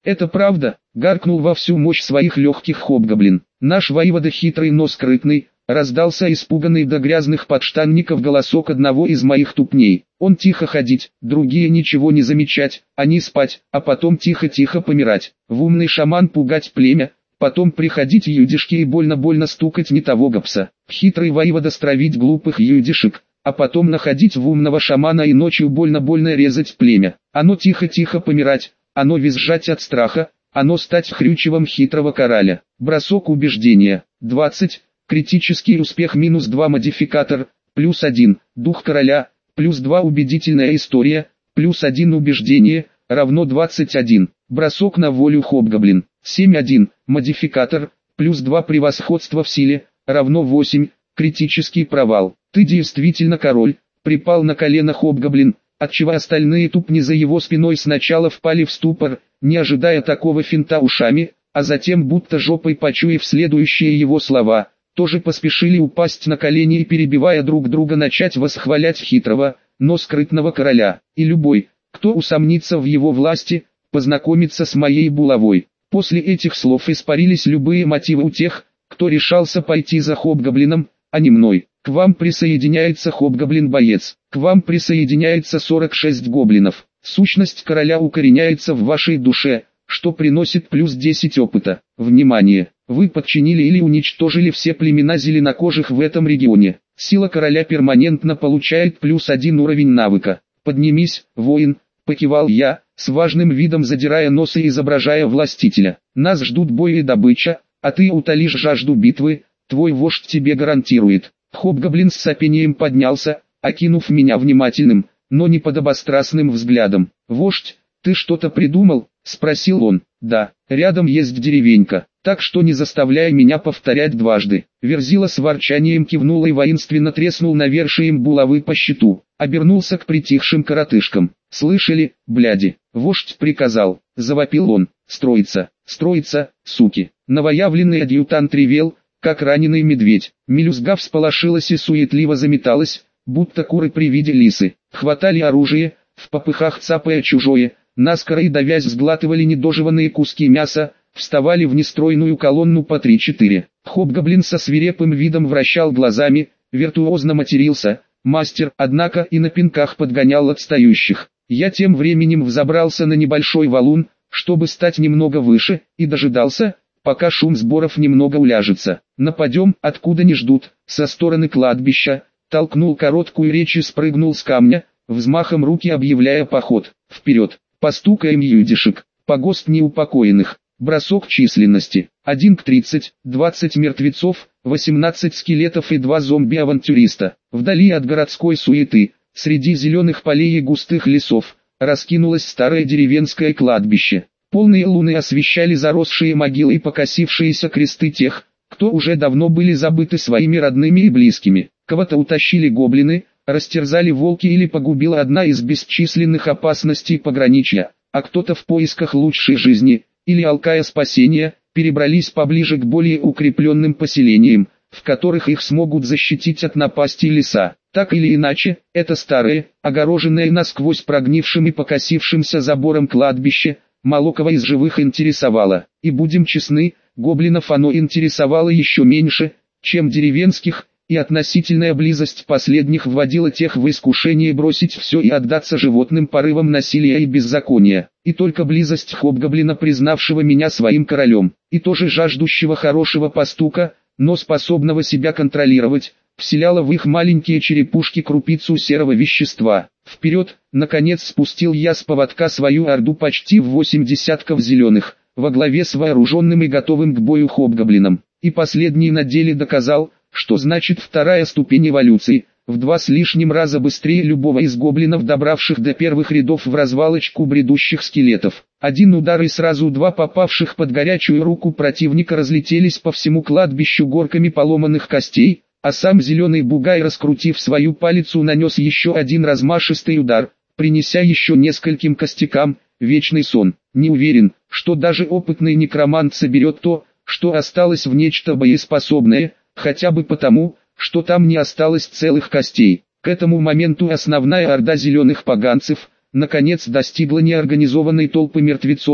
Это правда, гаркнул во всю мощь своих легких хобгоблин. Наш воевода хитрый, но скрытный. Раздался испуганный до грязных подштанников голосок одного из моих тупней. Он тихо ходить, другие ничего не замечать, они спать, а потом тихо-тихо помирать. В умный шаман пугать племя, потом приходить юдишки и больно-больно стукать не того гопса. Хитрый воевода стравить глупых юдишек, а потом находить в умного шамана и ночью больно-больно резать племя. Оно тихо-тихо помирать, оно визжать от страха, оно стать хрючевом хитрого короля. Бросок убеждения. 20. Критический успех -2 модификатор, +1, дух короля, +2 убедительная история, +1 убеждение, равно 21. Бросок на волю хобгоблин, 7-1, модификатор, +2 превосходство в силе, равно 8, критический провал. Ты действительно король, припал на колено хобгоблин, отчего остальные тупни за его спиной сначала впали в ступор, не ожидая такого финта ушами, а затем будто жопой почуяв следующие его слова, тоже поспешили упасть на колени и перебивая друг друга начать восхвалять хитрого, но скрытного короля. И любой, кто усомнится в его власти, познакомится с моей булавой. После этих слов испарились любые мотивы у тех, кто решался пойти за хобгоблином, а не мной. К вам присоединяется хобгоблин-боец. К вам присоединяется 46 гоблинов. Сущность короля укореняется в вашей душе, что приносит +10 опыта. Внимание! Вы подчинили или уничтожили все племена зеленокожих в этом регионе. Сила короля перманентно получает +1 уровень навыка. Поднимись, воин, покивал я, с важным видом задирая нос и изображая властителя. Нас ждут бой и добыча, а ты утолишь жажду битвы, твой вождь тебе гарантирует. Хобгоблин с сопением поднялся, окинув меня внимательным, но не подобострастным взглядом. «Вождь, ты что-то придумал?» — спросил он. «Да, рядом есть деревенька, так что не заставляй меня повторять дважды». Верзила с ворчанием кивнул и воинственно треснул навершием булавы по щиту. Обернулся к притихшим коротышкам. «Слышали, бляди?» Вождь приказал. Завопил он. «Строиться, строиться, суки!» Новоявленный адъютант ревел, как раненый медведь. Мелюзга всполошилась и суетливо заметалась, будто куры при виде лисы. Хватали оружие, в попыхах цапая чужое, наскоро и давясь сглатывали недожеванные куски мяса, вставали в нестройную колонну по 3-4. Хобгоблин со свирепым видом вращал глазами, виртуозно матерился, мастер, однако и на пинках подгонял отстающих. Я тем временем взобрался на небольшой валун, чтобы стать немного выше, и дожидался, пока шум сборов немного уляжется. «Нападем, откуда не ждут», со стороны кладбища, толкнул короткую речь и спрыгнул с камня, взмахом руки объявляя поход. «Вперед! Постукаем юдишек! Погост неупокоенных!» Бросок численности. 1 к 30, 20 мертвецов, 18 скелетов и 2 зомби-авантюриста. Вдали от городской суеты, среди зеленых полей и густых лесов, раскинулось старое деревенское кладбище. Полные луны освещали заросшие могилы и покосившиеся кресты тех, кто уже давно были забыты своими родными и близкими. Кого-то утащили гоблины, растерзали волки или погубила одна из бесчисленных опасностей пограничья, а кто-то в поисках лучшей жизни, или алкая спасения, перебрались поближе к более укрепленным поселениям, в которых их смогут защитить от напасти леса. Так или иначе, это старое, огороженное насквозь прогнившим и покосившимся забором кладбище, мало кого из живых интересовало. И будем честны, гоблинов оно интересовало еще меньше, чем деревенских, и относительная близость последних вводила тех в искушение бросить все и отдаться животным порывам насилия и беззакония. И только близость хобгоблина, признавшего меня своим королем, и тоже жаждущего хорошего постука, но способного себя контролировать, вселяла в их маленькие черепушки крупицу серого вещества. Вперед, наконец спустил я с поводка свою орду почти в 8 десятков зеленых, во главе с вооруженным и готовым к бою хобгоблином. И последний на деле доказал, что значит вторая ступень эволюции, в 2 с лишним раза быстрее любого из гоблинов, добравших до первых рядов в развалочку бредущих скелетов. Один удар и сразу 2 попавших под горячую руку противника разлетелись по всему кладбищу горками поломанных костей, а сам зеленый бугай, раскрутив свою палицу, нанес еще один размашистый удар, принеся еще нескольким костякам вечный сон. Не уверен, что даже опытный некромант соберет то, что осталось, в нечто боеспособное, хотя бы потому, что там не осталось целых костей. К этому моменту основная орда зеленых поганцев, наконец, достигла неорганизованной толпы мертвецов,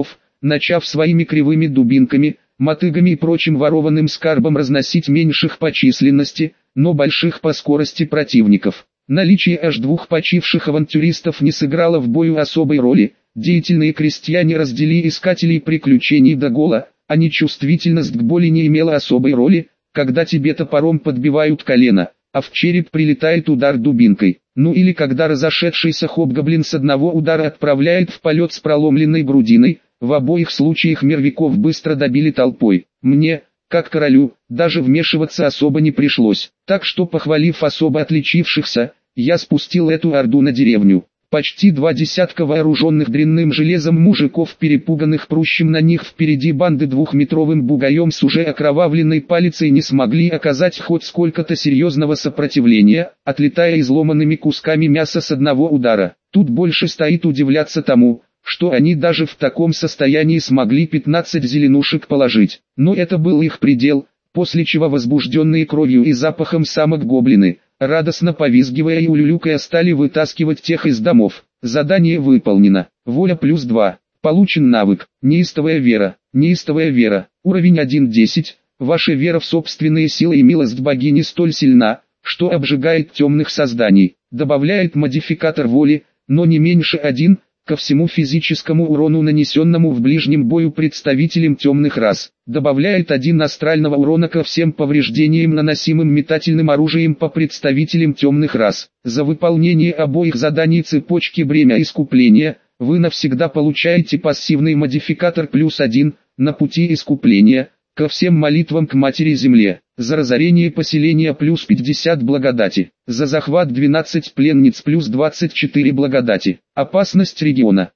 начав своими кривыми дубинками, мотыгами и прочим ворованным скарбом разносить меньших по численности, но больших по скорости противников. Наличие аж двух почивших авантюристов не сыграло в бою особой роли. Деятельные крестьяне раздели искателей приключений до гола, а нечувствительность к боли не имела особой роли, когда тебе топором подбивают колено, а в череп прилетает удар дубинкой. Ну или когда разошедшийся хобгоблин с одного удара отправляет в полет с проломленной грудиной. В обоих случаях мертвяков быстро добили толпой. Мне, как королю, даже вмешиваться особо не пришлось. Так что, похвалив особо отличившихся, я спустил эту орду на деревню. Почти 2 десятка вооруженных дрянным железом мужиков, перепуганных прущим на них впереди банды двухметровым бугаем с уже окровавленной палицей, не смогли оказать хоть сколько-то серьезного сопротивления, отлетая изломанными кусками мяса с одного удара. Тут больше стоит удивляться тому, что они даже в таком состоянии смогли 15 зеленушек положить. Но это был их предел, после чего возбужденные кровью и запахом самок гоблины, радостно повизгивая и улюлюкая, стали вытаскивать тех из домов. Задание выполнено. Воля +2. Получен навык. Неистовая вера. Неистовая вера. Уровень 1.10. Ваша вера в собственные силы и милость богини столь сильна, что обжигает темных созданий. Добавляет модификатор воли, но не меньше 1, ко всему физическому урону, нанесенному в ближнем бою представителям темных рас. Добавляет 1 астрального урона ко всем повреждениям, наносимым метательным оружием по представителям темных рас. За выполнение обоих заданий цепочки бремя искупления, вы навсегда получаете пассивный модификатор +1, на пути искупления, ко всем молитвам к Матери Земле. За разорение поселения +50 благодати. За захват 12 пленниц +24 благодати. Опасность региона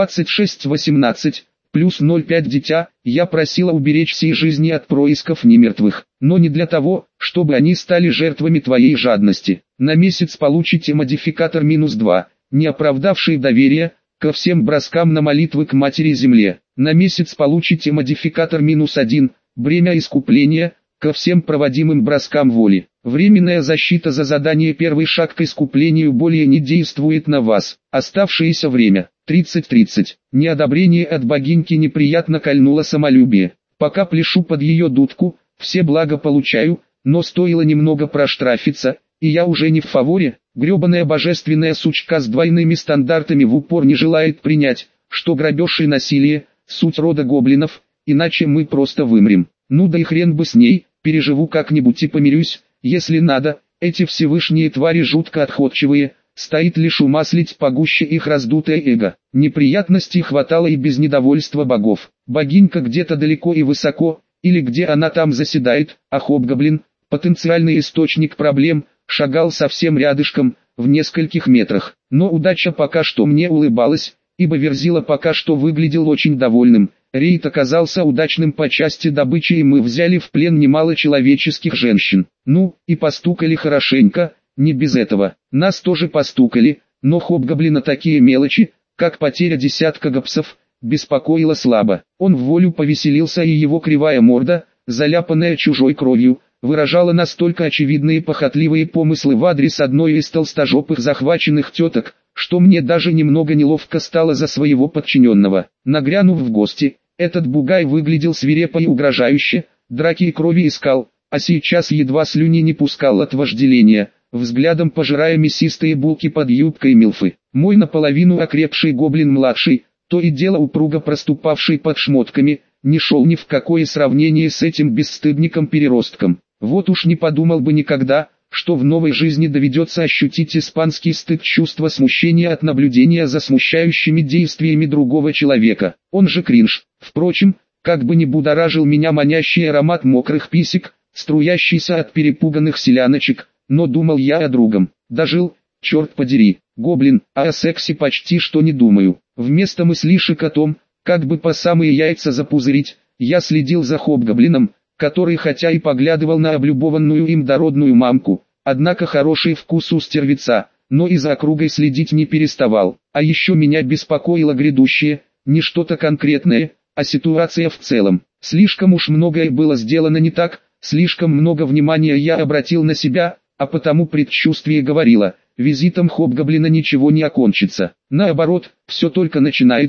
26-18, +0,5 дитя. Я просила уберечь сей жизни от происков немертвых, но не для того, чтобы они стали жертвами твоей жадности. На месяц получите модификатор -2, не оправдавший доверия, ко всем броскам на молитвы к Матери Земле. На месяц получите модификатор -1, бремя искупления, ко всем проводимым броскам воли. Временная защита за задание «Первый шаг к искуплению» более не действует на вас. Оставшееся время 30-30. Неодобрение от богиньки неприятно кольнуло самолюбие. Пока пляшу под ее дудку, все блага получаю, но стоило немного проштрафиться, и я уже не в фаворе. Гребаная божественная сучка с двойными стандартами в упор не желает принять, что грабеж и насилие – суть рода гоблинов, иначе мы просто вымрем. Ну да и хрен бы с ней, переживу как-нибудь и помирюсь, если надо. Эти всевышние твари жутко отходчивые, стоит лишь умаслить погуще их раздутое эго. Неприятностей хватало и без недовольства богов. Богинька где-то далеко и высоко, или где она там заседает, а хобгоблин, потенциальный источник проблем, шагал совсем рядышком, в нескольких метрах. Но удача пока что мне улыбалась, ибо Верзила пока что выглядел очень довольным. Рейд оказался удачным по части добычи, и мы взяли в плен немало человеческих женщин. Ну, и постукали хорошенько, не без этого. Нас тоже постукали, но хобгоблина такие мелочи, как потеря десятка гопсов, беспокоило слабо. Он в волю повеселился, и его кривая морда, заляпанная чужой кровью, выражала настолько очевидные похотливые помыслы в адрес одной из толстожопых захваченных теток, что мне даже немного неловко стало за своего подчиненного. Нагрянув в гости, этот бугай выглядел свирепо и угрожающе, драки и крови искал, а сейчас едва слюни не пускал от вожделения, взглядом пожирая мясистые булки под юбкой милфы. Мой наполовину окрепший гоблин-младший, то и дело упруго проступавший под шмотками, не шел ни в какое сравнение с этим бесстыдником-переростком. Вот уж не подумал бы никогда, что в новой жизни доведется ощутить испанский стыд, чувство смущения от наблюдения за смущающими действиями другого человека. Он же кринж. Впрочем, как бы ни будоражил меня манящий аромат мокрых писек, струящийся от перепуганных селяночек, но думал я о другом. Дожил, черт подери, гоблин, а о сексе почти что не думаю. Вместо мыслишек о том, как бы по самые яйца запузырить, я следил за хобгоблином, который хотя и поглядывал на облюбованную им дородную мамку, однако хороший вкус у стервеца, но и за округой следить не переставал. А еще меня беспокоило грядущее, не что-то конкретное, а ситуация в целом. Слишком уж многое было сделано не так, слишком много внимания я обратил на себя, а потому предчувствие говорило, визитом хобгоблина ничего не окончится. Наоборот, все только начинается,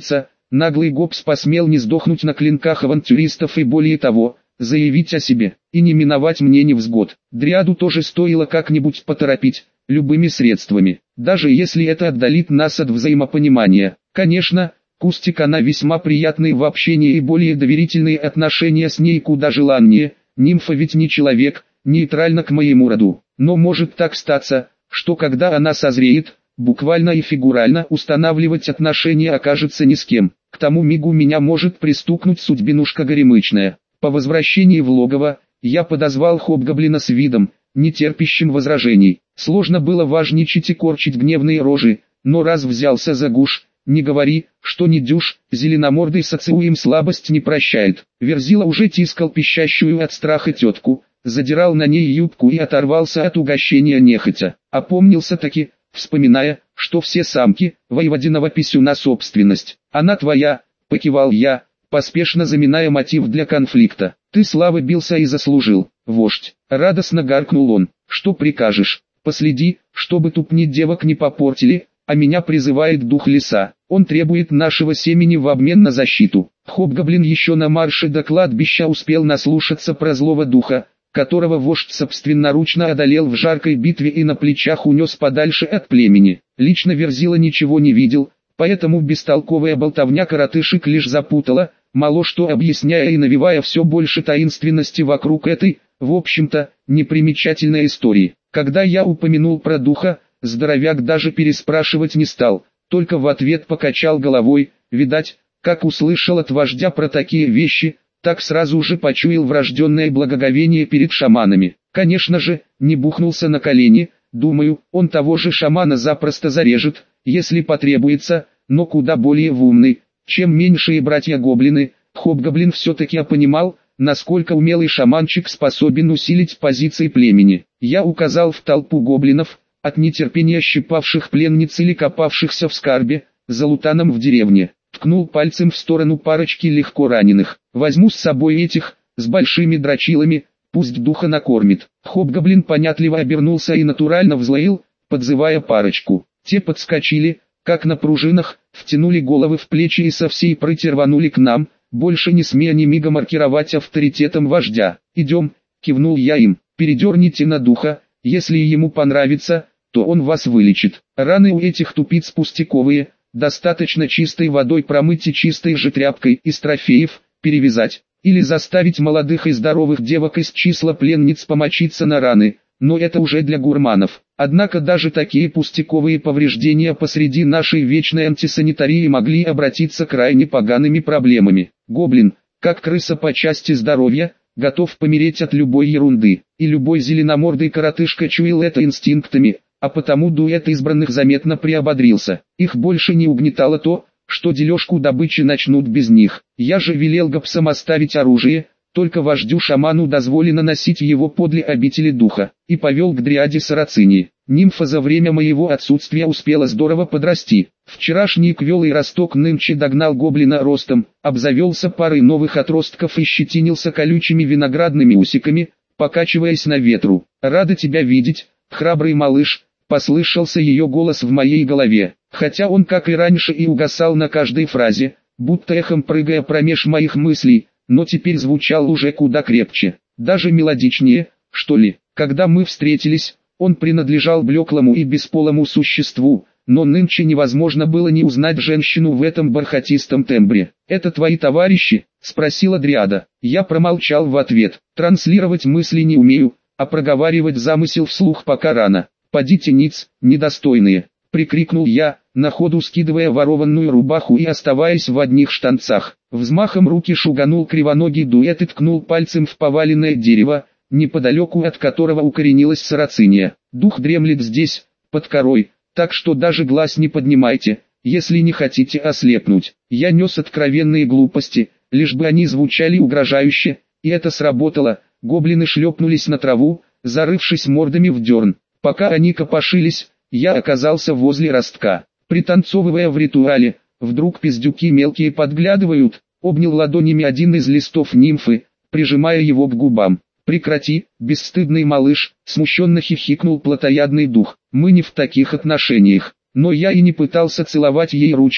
наглый Гоббс посмел не сдохнуть на клинках авантюристов и более того, заявить о себе, и не миновать мне невзгод. Дриаду тоже стоило как-нибудь поторопить, любыми средствами, даже если это отдалит нас от взаимопонимания. Конечно, Кустик она весьма приятный в общении и более доверительные отношения с ней куда желаннее, нимфа ведь не человек, нейтрально к моему роду. Но может так статься, что когда она созреет, буквально и фигурально устанавливать отношения окажется ни с кем. К тому мигу меня может пристукнуть судьбинушка горемычная. По возвращении в логово, я подозвал хобгоблина с видом, не терпящим возражений. Сложно было важничать и корчить гневные рожи, но раз взялся за гуш, не говори, что не дюж, зеленомордый социуем слабость не прощает. Верзила уже тискал пищащую от страха тетку, задирал на ней юбку и оторвался от угощения нехотя. Опомнился-таки, вспоминая, что все самки, воеводиного писюна собственность. Она твоя, покивал я, поспешно заминая мотив для конфликта. Ты славы бился и заслужил, вождь. Радостно гаркнул он. Что прикажешь? Последи, чтобы тупни девок не попортили, а меня призывает дух леса. Он требует нашего семени в обмен на защиту. Хобгоблин еще на марше до кладбища успел наслушаться про злого духа, которого вождь собственноручно одолел в жаркой битве и на плечах унес подальше от племени. Лично Верзила ничего не видел, поэтому бестолковая болтовня коротышек лишь запутала, мало что объясняя и навевая все больше таинственности вокруг этой, в общем-то, непримечательной истории. Когда я упомянул про духа, здоровяк даже переспрашивать не стал, только в ответ покачал головой, видать, как услышал от вождя про такие вещи, так сразу же почуял врожденное благоговение перед шаманами. Конечно же, не бухнулся на колени, думаю, он того же шамана запросто зарежет, если потребуется, но куда более умный, чем меньшие братья-гоблины. Хобгоблин все-таки понимал, насколько умелый шаманчик способен усилить позиции племени. Я указал в толпу гоблинов, от нетерпения щипавших пленниц или копавшихся в скарбе, за лутаном в деревне. Ткнул пальцем в сторону парочки легко раненых. Возьму с собой этих, с большими дрочилами, пусть духа накормит. Хобгоблин понятливо обернулся и натурально взлаил, подзывая парочку. Те подскочили, как на пружинах, втянули головы в плечи и со всей прыти рванули к нам, больше не смея ни мига маркировать авторитетом вождя. «Идем», кивнул я им, «передерните на духа, если ему понравится, то он вас вылечит. Раны у этих тупиц пустяковые, достаточно чистой водой промыть и чистой же тряпкой из трофеев перевязать, или заставить молодых и здоровых девок из числа пленниц помочиться на раны, но это уже для гурманов. Однако даже такие пустяковые повреждения посреди нашей вечной антисанитарии могли обратиться крайне погаными проблемами. Гоблин, как крыса по части здоровья, готов помереть от любой ерунды, и любой зеленомордый коротышка чуял это инстинктами, а потому дуэт избранных заметно приободрился. Их больше не угнетало то, что дележку добычи начнут без них. Я же велел гопсам оставить оружие, только вождю-шаману дозволено носить его подле обители духа, и повел к дриаде Сарацинии. Нимфа за время моего отсутствия успела здорово подрасти. Вчерашний квелый росток нынче догнал гоблина ростом, обзавелся парой новых отростков и щетинился колючими виноградными усиками, покачиваясь на ветру. «Рада тебя видеть, храбрый малыш», — послышался ее голос в моей голове, хотя он, как и раньше, и угасал на каждой фразе, будто эхом прыгая промеж моих мыслей, но теперь звучал уже куда крепче, даже мелодичнее, что ли. Когда мы встретились, он принадлежал блеклому и бесполому существу, но нынче невозможно было не узнать женщину в этом бархатистом тембре. «Это твои товарищи?» — спросила дриада. Я промолчал в ответ. Транслировать мысли не умею, а проговаривать замысел вслух пока рано. «Подите ниц, недостойные!» — прикрикнул я, на ходу скидывая ворованную рубаху и оставаясь в одних штанцах. Взмахом руки шуганул кривоногий дуэт и ткнул пальцем в поваленное дерево, неподалеку от которого укоренилась Сарациния. «Дух дремлет здесь, под корой, так что даже глаз не поднимайте, если не хотите ослепнуть». Я нес откровенные глупости, лишь бы они звучали угрожающе, и это сработало. Гоблины шлепнулись на траву, зарывшись мордами в дерн. Пока они копошились, я оказался возле ростка. Пританцовывая в ритуале, вдруг пиздюки мелкие подглядывают, обнял ладонями один из листов нимфы, прижимая его к губам. «Прекрати, бесстыдный малыш», — смущенно хихикнул плотоядный дух. «Мы не в таких отношениях». Но я и не пытался целовать ей ручку,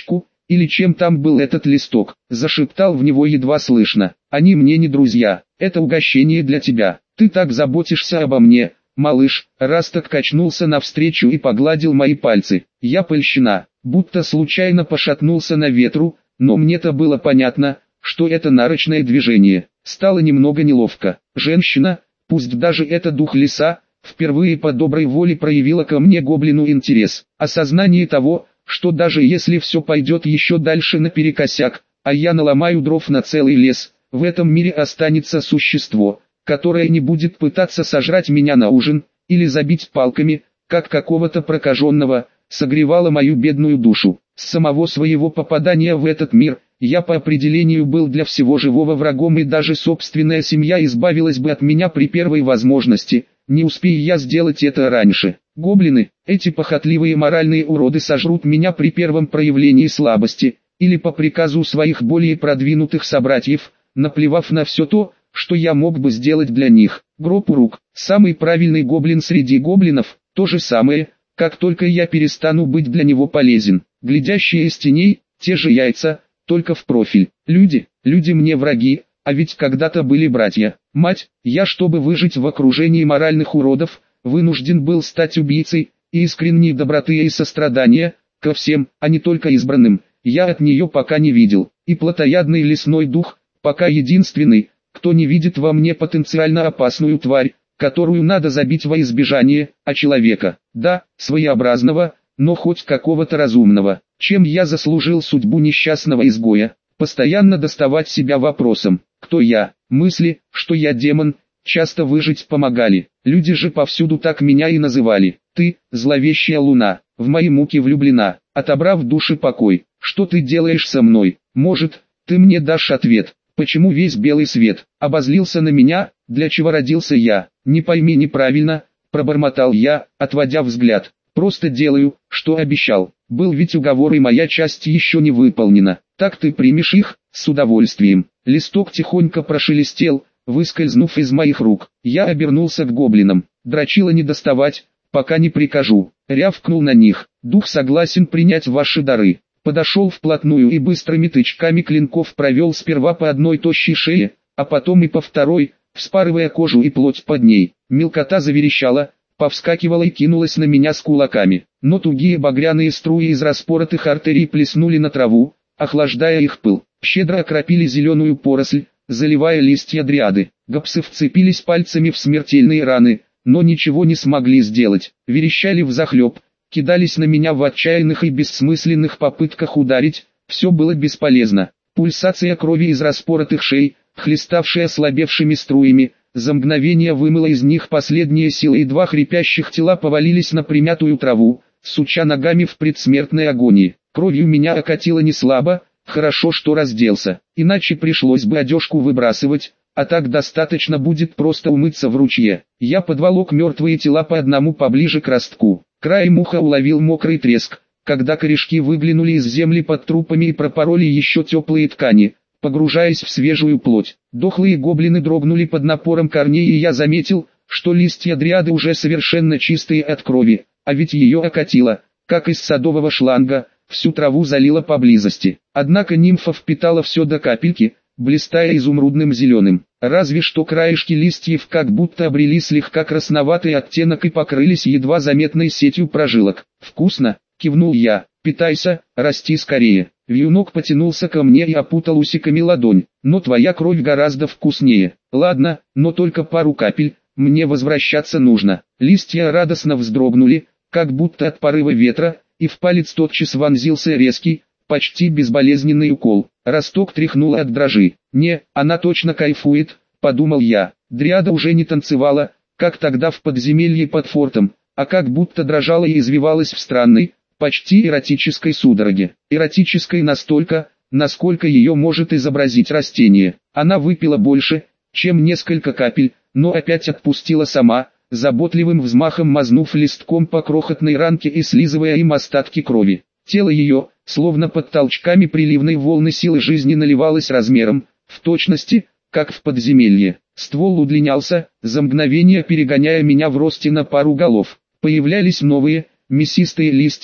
или чем там был этот листок, зашептал в него едва слышно. Они мне не друзья, это угощение для тебя. Ты так заботишься обо мне, малыш. Расток качнулся навстречу и погладил мои пальцы. Я польщена, будто случайно пошатнулся на ветру, но мне-то было понятно, что это нарочное движение. Стало немного неловко. Женщина, пусть даже это дух леса, впервые по доброй воле проявила ко мне гоблину интерес. Осознание того, что даже если все пойдет еще дальше наперекосяк, а я наломаю дров на целый лес, в этом мире останется существо, которое не будет пытаться сожрать меня на ужин, или забить палками, как какого-то прокаженного, согревало мою бедную душу. С самого своего попадания в этот мир, я по определению был для всего живого врагом, и даже собственная семья избавилась бы от меня при первой возможности, не успея я сделать это раньше. Гоблины, эти похотливые моральные уроды, сожрут меня при первом проявлении слабости, или по приказу своих более продвинутых собратьев, наплевав на все то, что я мог бы сделать для них. Гроб-Урук, самый правильный гоблин среди гоблинов, то же самое, как только я перестану быть для него полезен. Глядящие из теней, те же яйца, только в профиль. Люди мне враги, а ведь когда-то были братья. Мать, я, чтобы выжить в окружении моральных уродов, вынужден был стать убийцей, и искренней доброты и сострадания, ко всем, а не только избранным, я от нее пока не видел. И плотоядный лесной дух, пока единственный, кто не видит во мне потенциально опасную тварь, которую надо забить во избежание, а человека, да, своеобразного, но хоть какого-то разумного. Чем я заслужил судьбу несчастного изгоя? Постоянно доставать себя вопросом, кто я? Мысли, что я демон, часто выжить помогали. Люди же повсюду так меня и называли. Ты, зловещая луна, в мои муки влюблена, отобрав души покой. Что ты делаешь со мной? Может, ты мне дашь ответ? Почему весь белый свет обозлился на меня? Для чего родился я? Не пойми неправильно, пробормотал я, отводя взгляд. Просто делаю, что обещал. Был ведь уговор, и моя часть еще не выполнена. Так ты примешь их? С удовольствием. Листок тихонько прошелестел, выскользнув из моих рук. Я обернулся к гоблинам. Дрочила не доставать, пока не прикажу. Рявкнул на них. Дух согласен принять ваши дары. Подошел вплотную и быстрыми тычками клинков провел сперва по одной тощей шее, а потом и по второй, вспарывая кожу и плоть под ней. Мелкота заверещала, повскакивала и кинулась на меня с кулаками. Но тугие багряные струи из распоротых артерий плеснули на траву, охлаждая их пыл. Щедро окропили зеленую поросль, заливая листья дриады. Гопсы вцепились пальцами в смертельные раны, но ничего не смогли сделать. Верещали взахлеб, кидались на меня в отчаянных и бессмысленных попытках ударить. Все было бесполезно. Пульсация крови из распоротых шей, хлеставшая ослабевшими струями, за мгновение вымыла из них последние силы, и два хрипящих тела повалились на примятую траву, суча ногами в предсмертной агонии. Кровью меня окатило неслабо, хорошо что разделся, иначе пришлось бы одежку выбрасывать, а так достаточно будет просто умыться в ручье. Я подволок мертвые тела по одному поближе к ростку. Краем уха уловил мокрый треск, когда корешки выглянули из земли под трупами и пропороли еще теплые ткани, погружаясь в свежую плоть. Дохлые гоблины дрогнули под напором корней, и я заметил, что листья дриады уже совершенно чистые от крови, а ведь ее окатило, как из садового шланга, всю траву залило поблизости. Однако нимфа впитала все до капельки, блистая изумрудным зеленым. Разве что краешки листьев как будто обрели слегка красноватый оттенок и покрылись едва заметной сетью прожилок. «Вкусно!» — кивнул я. «Питайся, расти скорее». Вьюнок потянулся ко мне и опутал усиками ладонь. «Но твоя кровь гораздо вкуснее». «Ладно, но только пару капель, мне возвращаться нужно». Листья радостно вздрогнули, как будто от порыва ветра, и в палец тотчас вонзился резкий, почти безболезненный укол. Росток тряхнул от дрожи. «Не, она точно кайфует», — подумал я. Дриада уже не танцевала, как тогда в подземелье под фортом, а как будто дрожала и извивалась в странной, почти эротической судороге. Эротической настолько, насколько ее может изобразить растение. Она выпила больше, чем несколько капель, но опять отпустила сама, заботливым взмахом мазнув листком по крохотной ранке и слизывая им остатки крови. Тело ее, словно под толчками приливной волны силы жизни, наливалось размером, в точности, как в подземелье. Ствол удлинялся, за мгновение перегоняя меня в росте на пару голов. Появлялись новые, мясистые листья,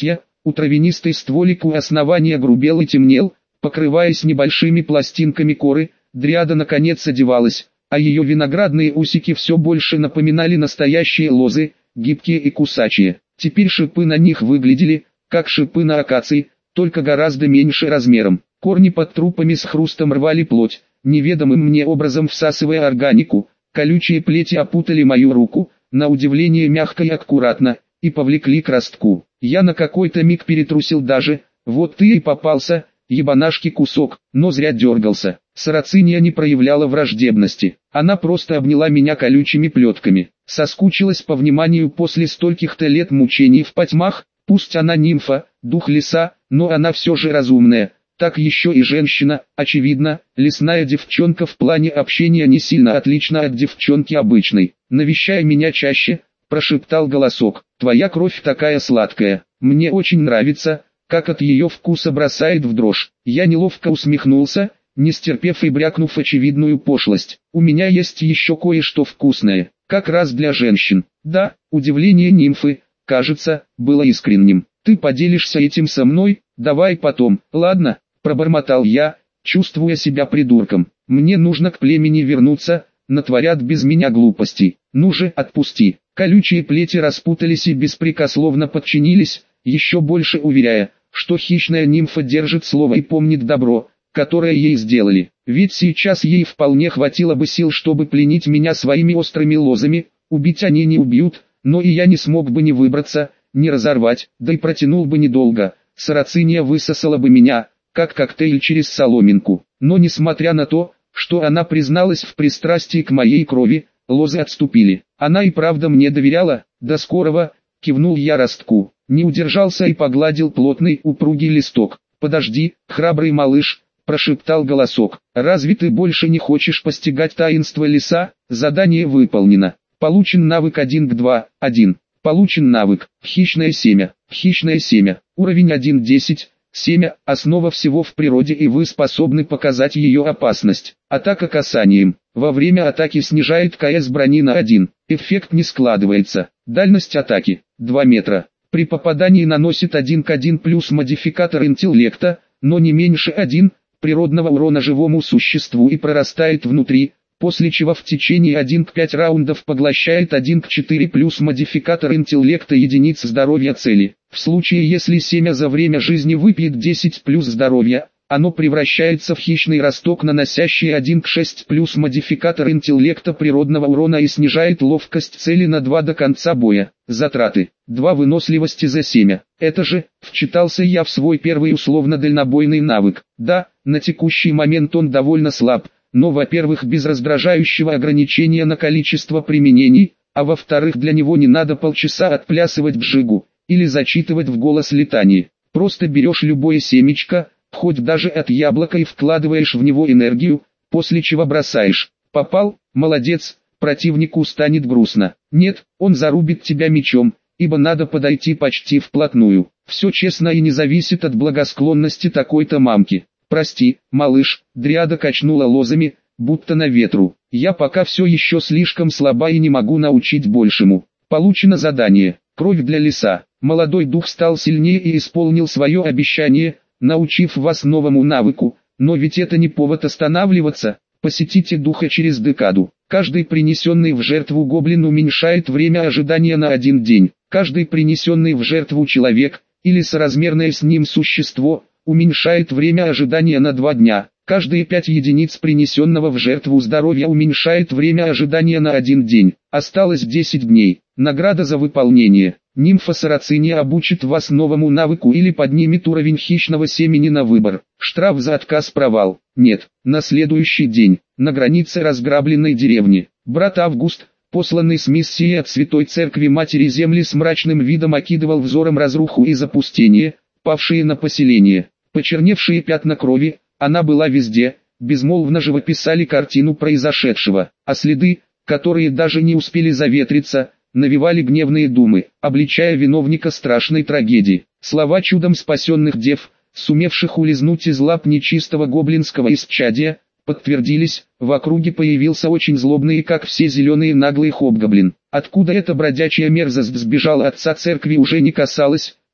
у травянистой стволик у основания грубел и темнел, покрываясь небольшими пластинками коры. Дриада наконец одевалась, а ее виноградные усики все больше напоминали настоящие лозы, гибкие и кусачие. Теперь шипы на них выглядели, как шипы на акации, только гораздо меньше размером. Корни под трупами с хрустом рвали плоть, неведомым мне образом всасывая органику. Колючие плети опутали мою руку, на удивление мягко и аккуратно, и повлекли к ростку. Я на какой-то миг перетрусил даже, вот ты и попался, ебанашки кусок, но зря дергался. Сарациния не проявляла враждебности, она просто обняла меня колючими плетками. Соскучилась по вниманию после стольких-то лет мучений в потьмах. Пусть она нимфа, дух леса, но она все же разумная. Так еще и женщина, очевидно, лесная девчонка в плане общения не сильно отлична от девчонки обычной. «Навещай меня чаще», – прошептал голосок, – «твоя кровь такая сладкая, мне очень нравится, как от ее вкуса бросает в дрожь». Я неловко усмехнулся, не стерпев и брякнув очевидную пошлость. «У меня есть еще кое-что вкусное, как раз для женщин». Да, удивление нимфы, кажется, было искренним. «Ты поделишься этим со мной? Давай потом, ладно?» – пробормотал я, чувствуя себя придурком. «Мне нужно к племени вернуться, натворят без меня глупостей. Ну же, отпусти». Колючие плети распутались и беспрекословно подчинились, еще больше уверяя, что хищная нимфа держит слово и помнит добро, которое ей сделали. Ведь сейчас ей вполне хватило бы сил, чтобы пленить меня своими острыми лозами. Убить они не убьют, но и я не смог бы не выбраться, не разорвать, да и протянул бы недолго. Сарациния высосала бы меня, как коктейль через соломинку. Но несмотря на то, что она призналась в пристрастии к моей крови, лозы отступили. Она и правда мне доверяла. «До скорого», — кивнул я ростку. Не удержался и погладил плотный упругий листок. «Подожди, храбрый малыш», — прошептал голосок. «Разве ты больше не хочешь постигать таинство леса?» Задание выполнено. Получен навык 1 к 2, 1. Получен навык «Хищное семя». Хищное семя. Уровень 1.10. Семя – основа всего в природе, и вы способны показать ее опасность. Атака касанием. Во время атаки снижает КС брони на 1. Эффект не складывается. Дальность атаки – 2 метра. При попадании наносит 1 к 1 плюс модификатор интеллекта, но не меньше 1, природного урона живому существу и прорастает внутри, после чего в течение 1 к 5 раундов поглощает 1 к 4 плюс модификатор интеллекта единиц здоровья цели. В случае, если семя за время жизни выпьет 10 плюс здоровья, оно превращается в хищный росток, наносящий 1 к 6 плюс модификатор интеллекта природного урона и снижает ловкость цели на 2 до конца боя. Затраты 2 выносливости за семя. Это же, вчитался я в свой первый условно-дальнобойный навык. Да, на текущий момент он довольно слаб, но во-первых без раздражающего ограничения на количество применений, а во-вторых для него не надо полчаса отплясывать бжигу, или зачитывать в голос летание. Просто берешь любое семечко, хоть даже от яблока, и вкладываешь в него энергию, после чего бросаешь. Попал, молодец, противнику станет грустно. Нет, он зарубит тебя мечом, ибо надо подойти почти вплотную. Все честно и не зависит от благосклонности такой-то мамки. «Прости, малыш», — Дриада качнула лозами, будто на ветру. «Я пока все еще слишком слаба и не могу научить большему». Получено задание «Кровь для леса». Молодой дух стал сильнее и исполнил свое обещание, научив вас новому навыку, но ведь это не повод останавливаться. Посетите духа через декаду. Каждый принесенный в жертву гоблин уменьшает время ожидания на 1 день. Каждый принесенный в жертву человек, или соразмерное с ним существо, уменьшает время ожидания на 2 дня. Каждые 5 единиц принесенного в жертву здоровья уменьшает время ожидания на 1 день. Осталось 10 дней. Награда за выполнение. Нимфа Сарациния обучит вас новому навыку или поднимет уровень хищного семени на выбор. Штраф за отказ, провал. Нет. На следующий день, на границе разграбленной деревни, брат Август, посланный с миссией от Святой Церкви Матери Земли, с мрачным видом окидывал взором разруху и запустение, павшие на поселение. Почерневшие пятна крови, она была везде, безмолвно живописали картину произошедшего, а следы, которые даже не успели заветриться, навевали гневные думы, обличая виновника страшной трагедии. Слова чудом спасенных дев, сумевших улизнуть из лап нечистого гоблинского исчадия, подтвердились. В округе появился очень злобный и, как все зеленые, наглый хобгоблин. Откуда эта бродячая мерзость сбежала, отца церкви уже не касалось,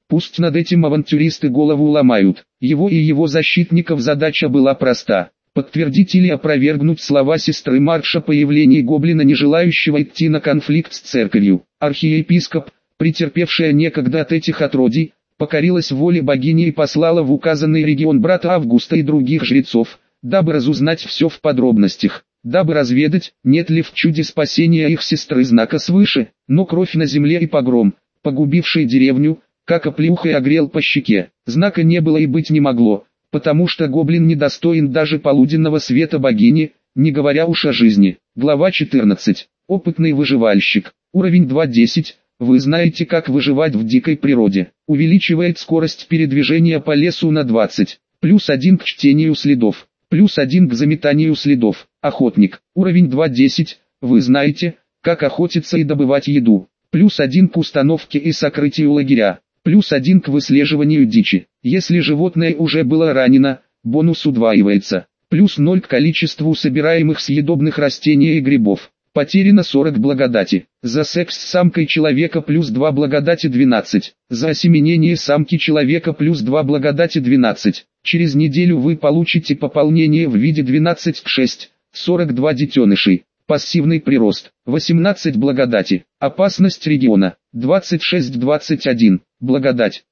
Пусть над этим авантюристы голову ломают. Его и его защитников задача была проста. Подтвердить или опровергнуть слова сестры Марш о появлении гоблина, не желающего идти на конфликт с церковью. Архиепископ, претерпевшая некогда от этих отродий, покорилась воле богини и послала в указанный регион брата Августа и других жрецов, дабы разузнать все в подробностях, дабы разведать, нет ли в чуде спасения их сестры знака свыше. Но кровь на земле и погром, погубивший деревню, как оплеухой огрел по щеке. Знака не было и быть не могло, потому что гоблин недостоин даже полуденного света богини, не говоря уж о жизни. Глава 14. Опытный выживальщик. Уровень 2.10. Вы знаете, как выживать в дикой природе. Увеличивает скорость передвижения по лесу на 20. +1 к чтению следов. +1 к заметанию следов. Охотник. Уровень 2.10. Вы знаете, как охотиться и добывать еду. +1 к установке и сокрытию лагеря. +1 к выслеживанию дичи. Если животное уже было ранено, бонус удваивается. +0 к количеству собираемых съедобных растений и грибов. Потеряно 40 благодати. За секс с самкой человека +2 благодати 12. За осеменение самки человека +2 благодати 12. Через неделю вы получите пополнение в виде 12 к 6, 42 детенышей. Пассивный прирост. 18 благодати. Опасность региона. 26-21. Благодать.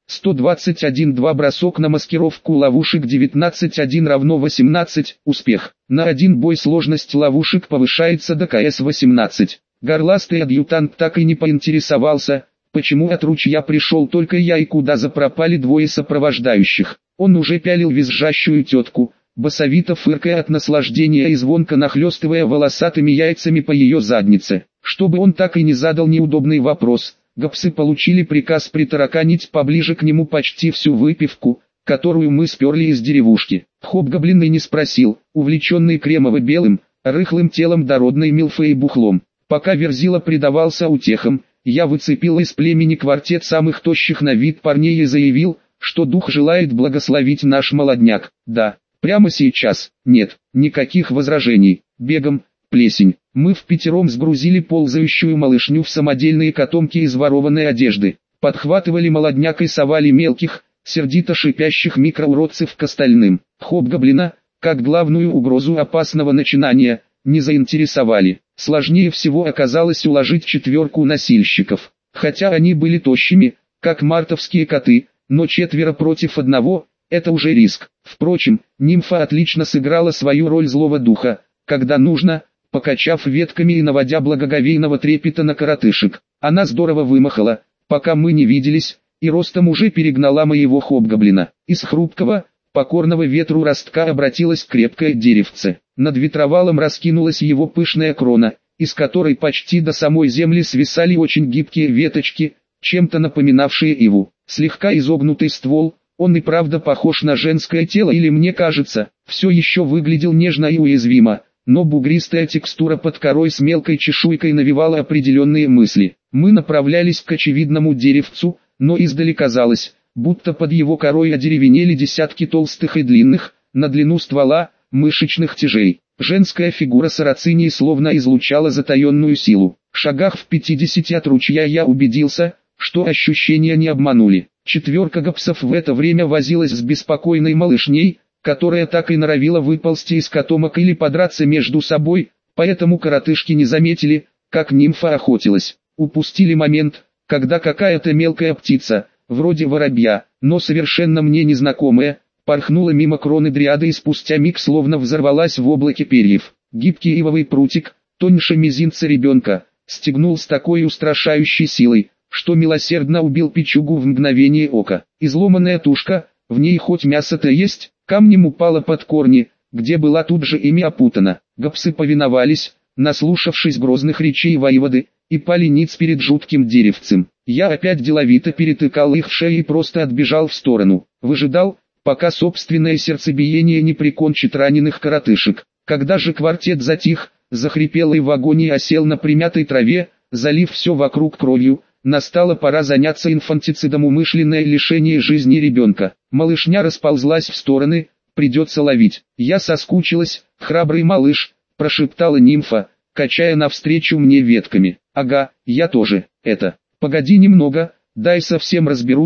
121-2 бросок на маскировку ловушек 19-1 равно 18. Успех. На 1 бой сложность ловушек повышается до КС 18. Горластый адъютант так и не поинтересовался, почему от ручья пришел только я и куда запропали двое сопровождающих. Он уже пялил визжащую тетку, басовито фыркая от наслаждения и звонко нахлестывая волосатыми яйцами по ее заднице. Чтобы он так и не задал неудобный вопрос, гопсы получили приказ притараканить поближе к нему почти всю выпивку, которую мы сперли из деревушки. Хобгоблин и не спросил, увлеченный кремово-белым, рыхлым телом дородной милфой и бухлом. Пока Верзила предавался утехам, я выцепил из племени квартет самых тощих на вид парней и заявил, что дух желает благословить наш молодняк. Да. Прямо сейчас. Нет, никаких возражений. Бегом, плесень. Мы впятером сгрузили ползающую малышню в самодельные котомки из ворованной одежды. Подхватывали молодняк и совали мелких, сердито шипящих микроуродцев к остальным. Хобгоблина, как главную угрозу опасного начинания, не заинтересовали. Сложнее всего оказалось уложить 4 носильщиков. Хотя они были тощими, как мартовские коты, но 4 против 1 – это уже риск. Впрочем, нимфа отлично сыграла свою роль злого духа, когда нужно, покачав ветками и наводя благоговейного трепета на коротышек. Она здорово вымахала, пока мы не виделись, и ростом уже перегнала моего хобгоблина. Из хрупкого, покорного ветру ростка обратилась крепкое деревце. Над ветровалом раскинулась его пышная крона, из которой почти до самой земли свисали очень гибкие веточки, чем-то напоминавшие иву. Слегка изогнутый ствол, он и правда похож на женское тело, или мне кажется, все еще выглядел нежно и уязвимо, но бугристая текстура под корой с мелкой чешуйкой навевала определенные мысли. Мы направлялись к очевидному деревцу, но издали казалось, будто под его корой одеревенели десятки толстых и длинных, на длину ствола, мышечных тяжей. Женская фигура сарацинии словно излучала затаенную силу. В шагах в 50 от ручья я убедился, что ощущения не обманули. 4 гопсов в это время возилась с беспокойной малышней, которая так и норовила выползти из котомок или подраться между собой, поэтому коротышки не заметили, как нимфа охотилась. Упустили момент, когда какая-то мелкая птица, вроде воробья, но совершенно мне незнакомая, порхнула мимо кроны дриады и спустя миг словно взорвалась в облаке перьев. Гибкий ивовый прутик, тоньше мизинца ребенка, стегнул с такой устрашающей силой, что милосердно убил печугу в мгновение ока. Изломанная тушка, в ней хоть мясо-то есть, камнем упала под корни, где была тут же ими опутана. Гопсы повиновались, наслушавшись грозных речей воеводы, и пали ниц перед жутким деревцем. Я опять деловито перетыкал их в шею и просто отбежал в сторону. Выжидал, пока собственное сердцебиение не прикончит раненых коротышек. Когда же квартет затих, захрипел и в агонии осел на примятой траве, залив все вокруг кровью, настала пора заняться инфантицидом, умышленное лишение жизни ребенка. Малышня расползлась в стороны, придется ловить. Я соскучилась, храбрый малыш, прошептала нимфа, качая навстречу мне ветками. Ага, я тоже, погоди немного, дай совсем разберусь,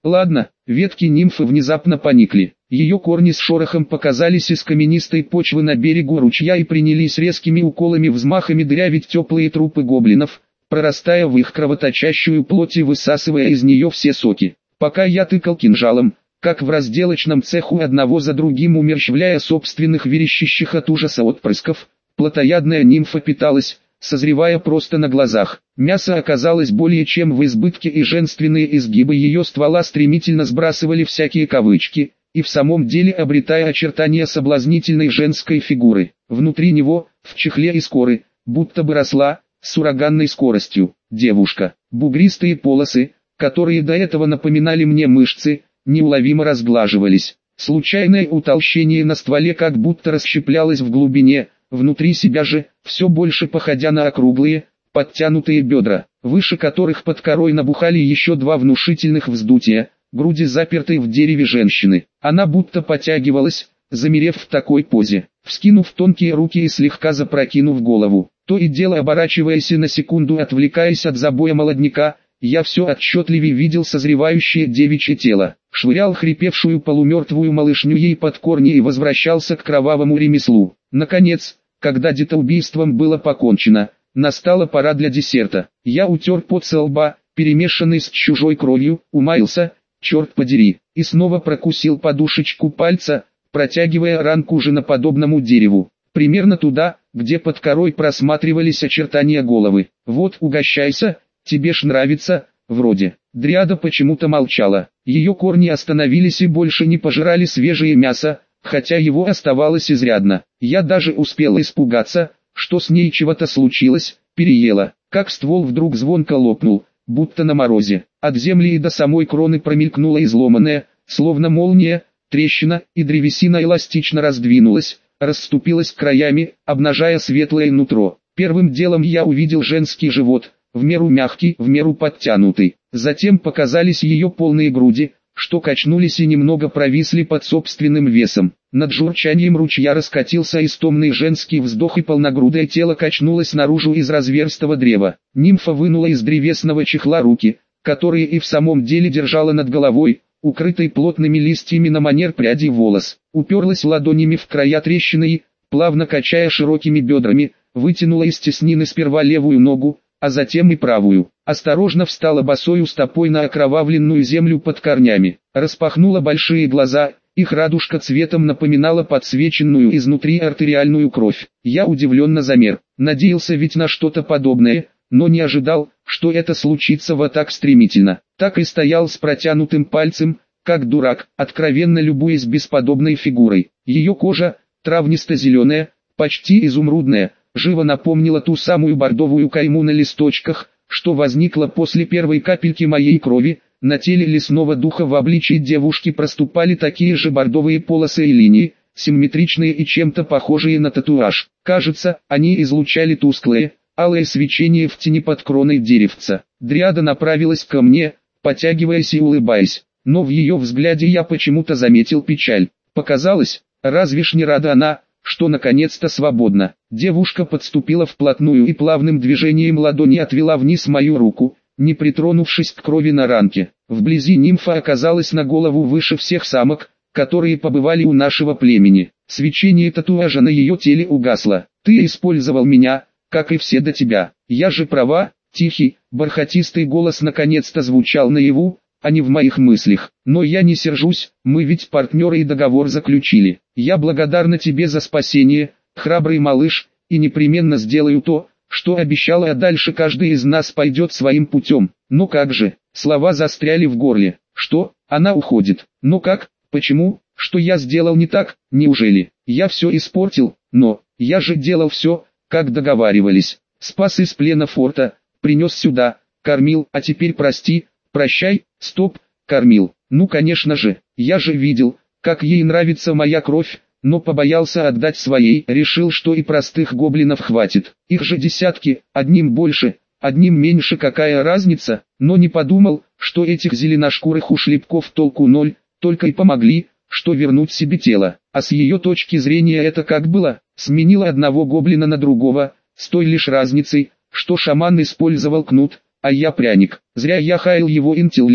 Ладно, ветки нимфы внезапно поникли. Ее корни с шорохом показались из каменистой почвы на берегу ручья и принялись резкими уколами взмахами дырявить теплые трупы гоблинов, прорастая в их кровоточащую плоть и высасывая из нее все соки. Пока я тыкал кинжалом, как в разделочном цеху одного за другим умерщвляя собственных верещащих от ужаса отпрысков, плотоядная нимфа питалась, созревая просто на глазах. Мясо оказалось более чем в избытке, и женственные изгибы ее ствола стремительно сбрасывали всякие кавычки, и в самом деле обретая очертания соблазнительной женской фигуры. Внутри него, в чехле из коры, будто бы росла, с ураганной скоростью, девушка. Бугристые полосы, которые до этого напоминали мне мышцы, неуловимо разглаживались. Случайное утолщение на стволе как будто расщеплялось в глубине, внутри себя же, все больше походя на округлые, подтянутые бедра, выше которых под корой набухали еще два внушительных вздутия, груди запертой в дереве женщины. Она будто потягивалась, замерев в такой позе, вскинув тонкие руки и слегка запрокинув голову, то и дело оборачиваясь и на секунду отвлекаясь от забоя молодняка. Я все отчетливее видел созревающее девичье тело, швырял хрипевшую полумертвую малышню ей под корни и возвращался к кровавому ремеслу. Наконец, когда детоубийством было покончено, настала пора для десерта. Я утер пот со лба, перемешанный с чужой кровью, умаился, черт подери, и снова прокусил подушечку пальца, протягивая ранку женоподобному дереву, примерно туда, где под корой просматривались очертания головы. Вот, угощайся. Тебе ж нравится, вроде. Дриада почему-то молчала. Ее корни остановились и больше не пожирали свежее мясо, хотя его оставалось изрядно. Я даже успел испугаться, что с ней чего-то случилось, переела. Как ствол вдруг звонко лопнул, будто на морозе. От земли и до самой кроны промелькнула изломанная, словно молния, трещина, и древесина эластично раздвинулась, расступилась краями, обнажая светлое нутро. Первым делом я увидел женский живот, в меру мягкий, в меру подтянутый. Затем показались ее полные груди, что качнулись и немного провисли под собственным весом. Над журчанием ручья раскатился истомный женский вздох, и полногрудое тело качнулось наружу из разверстого древа. Нимфа вынула из древесного чехла руки, которые и в самом деле держала над головой, укрытой плотными листьями на манер прядей волос. Уперлась ладонями в края трещины и, плавно качая широкими бедрами, вытянула из теснины сперва левую ногу, а затем и правую. Осторожно встала босою стопой на окровавленную землю под корнями. Распахнула большие глаза, их радужка цветом напоминала подсвеченную изнутри артериальную кровь. Я удивленно замер. Надеялся ведь на что-то подобное, но не ожидал, что это случится вот так стремительно. Так и стоял с протянутым пальцем, как дурак, откровенно любуясь бесподобной фигурой. Ее кожа, травнисто-зеленая, почти изумрудная, живо напомнила ту самую бордовую кайму на листочках, что возникла после первой капельки моей крови. На теле лесного духа в обличии девушки проступали такие же бордовые полосы и линии, симметричные и чем-то похожие на татуаж. Кажется, они излучали тусклое, алое свечение в тени под кроной деревца. Дриада направилась ко мне, потягиваясь и улыбаясь, но в ее взгляде я почему-то заметил печаль. Показалось, разве ж не рада она, что наконец-то свободна. Девушка подступила вплотную и плавным движением ладони отвела вниз мою руку, не притронувшись к крови на ранке. Вблизи нимфа оказалась на голову выше всех самок, которые побывали у нашего племени. Свечение татуажа на ее теле угасло. «Ты использовал меня, как и все до тебя. Я же права». Тихий, бархатистый голос наконец-то звучал наяву, а не в моих мыслях. «Но я не сержусь, мы ведь партнеры и договор заключили. Я благодарна тебе за спасение, храбрый малыш, и непременно сделаю то, что обещала, а дальше каждый из нас пойдет своим путем». «Ну как же?» Слова застряли в горле. «Что? Она уходит? Но как? Почему? Что я сделал не так? Неужели? Я все испортил? Но, я же делал все, как договаривались. Спас из плена форта, принес сюда, кормил, а теперь прости, прощай». «Стоп, кормил? Ну конечно же, я же видел, как ей нравится моя кровь, но побоялся отдать своей, решил, что и простых гоблинов хватит. Их же десятки, одним больше, одним меньше, какая разница, но не подумал, что этих зеленошкурых ушлепков толку ноль, только и помогли, что вернуть себе тело. А с ее точки зрения это как было, сменила одного гоблина на другого, с той лишь разницей, что шаман использовал кнут, а я пряник. Зря я хаял его интеллект,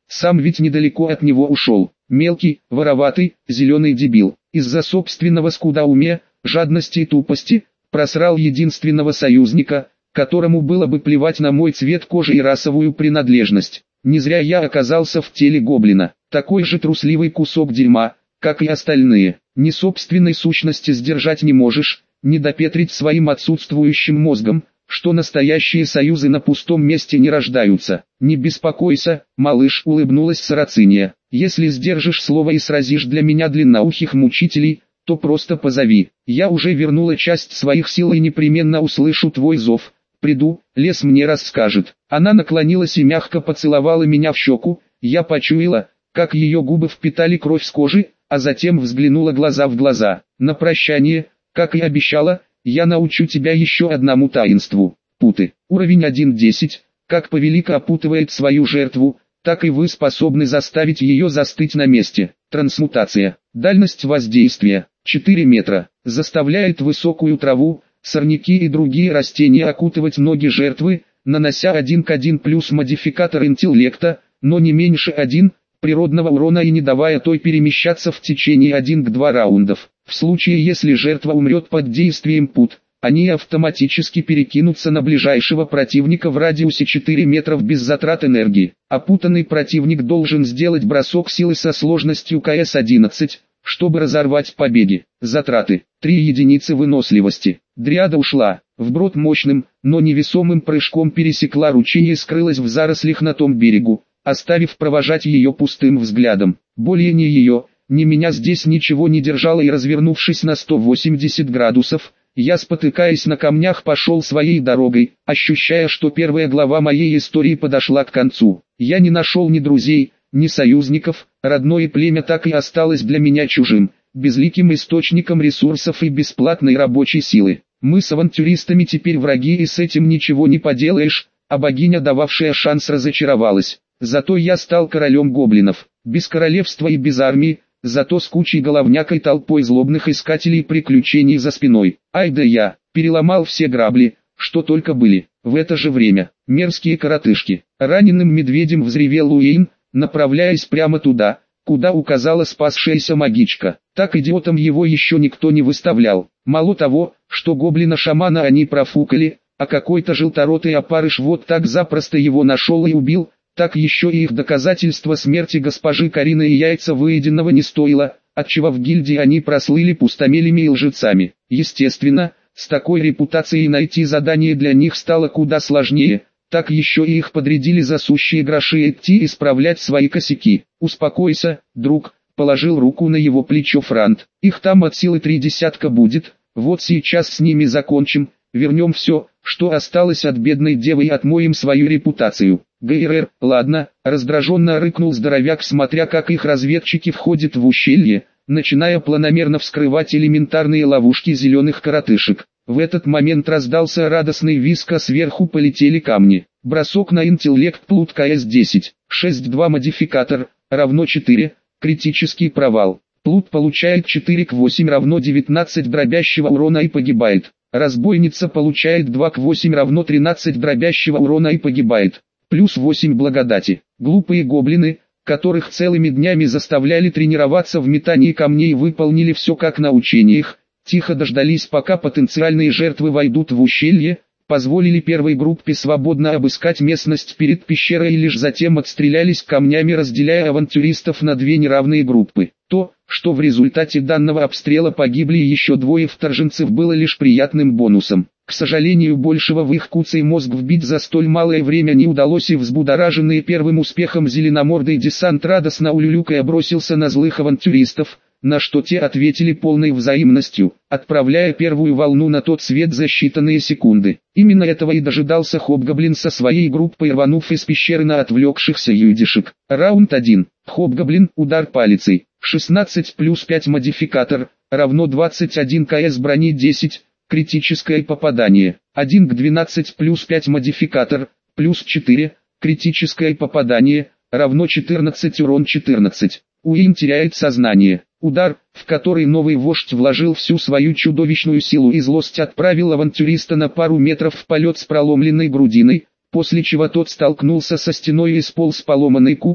Сам ведь недалеко от него ушел. Мелкий, вороватый, зеленый дебил. Из-за собственного скудоумия, жадности и тупости, просрал единственного союзника, которому было бы плевать на мой цвет кожи и расовую принадлежность. Не зря я оказался в теле гоблина. Такой же трусливый кусок дерьма, как и остальные. Ни собственной сущности сдержать не можешь, не допетрить своим отсутствующим мозгом, что настоящие союзы на пустом месте не рождаются. «Не беспокойся, малыш», — улыбнулась Сарациния. «Если сдержишь слово и сразишь для меня длинноухих мучителей, то просто позови. Я уже вернула часть своих сил и непременно услышу твой зов. Приду, лес мне расскажет». Она наклонилась и мягко поцеловала меня в щеку. Я почуяла, как ее губы впитали кровь с кожи, а затем взглянула глаза в глаза. «На прощание, как и обещала, я научу тебя еще одному таинству. Путы. Уровень 1.10. Как повелика опутывает свою жертву, так и вы способны заставить ее застыть на месте. Трансмутация. Дальность воздействия 4 метра. Заставляет высокую траву, сорняки и другие растения окутывать ноги жертвы, нанося 1 к 1 плюс модификатор интеллекта, но не меньше 1, природного урона и не давая той перемещаться в течение 1 к 2 раундов. В случае если жертва умрет под действием пут, они автоматически перекинутся на ближайшего противника в радиусе 4 метров без затрат энергии. Опутанный противник должен сделать бросок силы со сложностью КС-11, чтобы разорвать побеги. Затраты 3 единицы выносливости. Дриада ушла. Вброд мощным, но невесомым прыжком пересекла ручей и скрылась в зарослях на том берегу, оставив провожать ее пустым взглядом. Более ни ее, ни меня здесь ничего не держало, и развернувшись на 180 градусов, я, спотыкаясь на камнях, пошел своей дорогой, ощущая, что первая глава моей истории подошла к концу. Я не нашел ни друзей, ни союзников, родное племя так и осталось для меня чужим, безликим источником ресурсов и бесплатной рабочей силы. Мы с авантюристами теперь враги, и с этим ничего не поделаешь, а богиня, дававшая шанс, разочаровалась. Зато я стал королем гоблинов, без королевства и без армии, зато с кучей головнякой толпой злобных искателей приключений за спиной. Ай да я, переломал все грабли, что только были. В это же время, мерзкие коротышки. Раненым медведем взревел Уэйн, направляясь прямо туда, куда указала спасшаяся магичка. Так идиотом его еще никто не выставлял. Мало того, что гоблина-шамана они профукали, а какой-то желторотый опарыш вот так запросто его нашел и убил, так еще и их доказательство смерти госпожи Карины и яйца выеденного не стоило, отчего в гильдии они прослыли пустомелями и лжецами. Естественно, с такой репутацией найти задание для них стало куда сложнее, так еще и их подрядили за сущие гроши идти исправлять свои косяки. «Успокойся, друг», — положил руку на его плечо Франт, «их там от силы 3 десятка будет, вот сейчас с ними закончим, вернем все, что осталось от бедной девы, и отмоем свою репутацию». «ГРР, ладно», — раздраженно рыкнул здоровяк, смотря как их разведчики входят в ущелье, начиная планомерно вскрывать элементарные ловушки зеленых коротышек. В этот момент раздался радостный визг, а сверху полетели камни. Бросок на интеллект плут КС-10, 6-2 модификатор, равно 4, критический провал. Плут получает 4 к 8 равно 19 дробящего урона и погибает. Разбойница получает 2 к 8 равно 13 дробящего урона и погибает. Плюс 8 благодати. Глупые гоблины, которых целыми днями заставляли тренироваться в метании камней, выполнили все как на учениях, тихо дождались, пока потенциальные жертвы войдут в ущелье, позволили первой группе свободно обыскать местность перед пещерой и лишь затем отстрелялись камнями, разделяя авантюристов на две неравные группы. То, что в результате данного обстрела погибли еще двое вторженцев, было лишь приятным бонусом. К сожалению, большего в их куцый мозг вбить за столь малое время не удалось, и взбудораженный первым успехом зеленомордый десант радостно улюлюкая бросился на злых авантюристов, на что те ответили полной взаимностью, отправляя первую волну на тот свет за считанные секунды. Именно этого и дожидался Хобгоблин со своей группой, рванув из пещеры на отвлекшихся юдишек. Раунд 1. Хобгоблин, удар палицей, 16 плюс 5 модификатор, равно 21 КС брони 10, критическое попадание, 1 к 12 плюс 5 модификатор, плюс 4, критическое попадание, равно 14 урон 14. Уэйн теряет сознание. Удар, в который новый вождь вложил всю свою чудовищную силу и злость, отправил авантюриста на пару метров в полет с проломленной грудиной, после чего тот столкнулся со стеной и сполз поломанной куклой,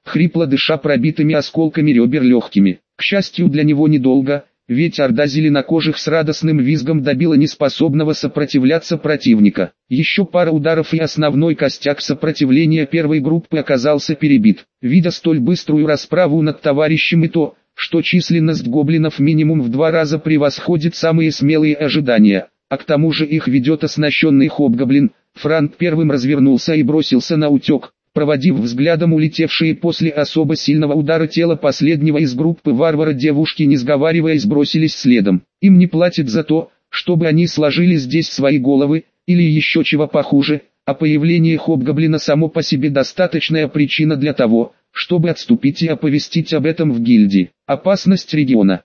хрипло дыша пробитыми осколками ребер легкими. К счастью для него недолго, ведь орда зеленокожих с радостным визгом добила неспособного сопротивляться противника. Еще пара ударов и основной костяк сопротивления первой группы оказался перебит. Видя столь быструю расправу над товарищем и то, что численность гоблинов минимум в 2 раза превосходит самые смелые ожидания, а к тому же их ведет оснащенный хобгоблин, Франк первым развернулся и бросился на утек, проводив взглядом улетевшие после особо сильного удара тело последнего из группы варвара девушки, не сговариваясь бросились следом. Им не платят за то, чтобы они сложили здесь свои головы, или еще чего похуже, а появление хобгоблина само по себе достаточная причина для того, чтобы отступить и оповестить об этом в гильдии. Опасность региона.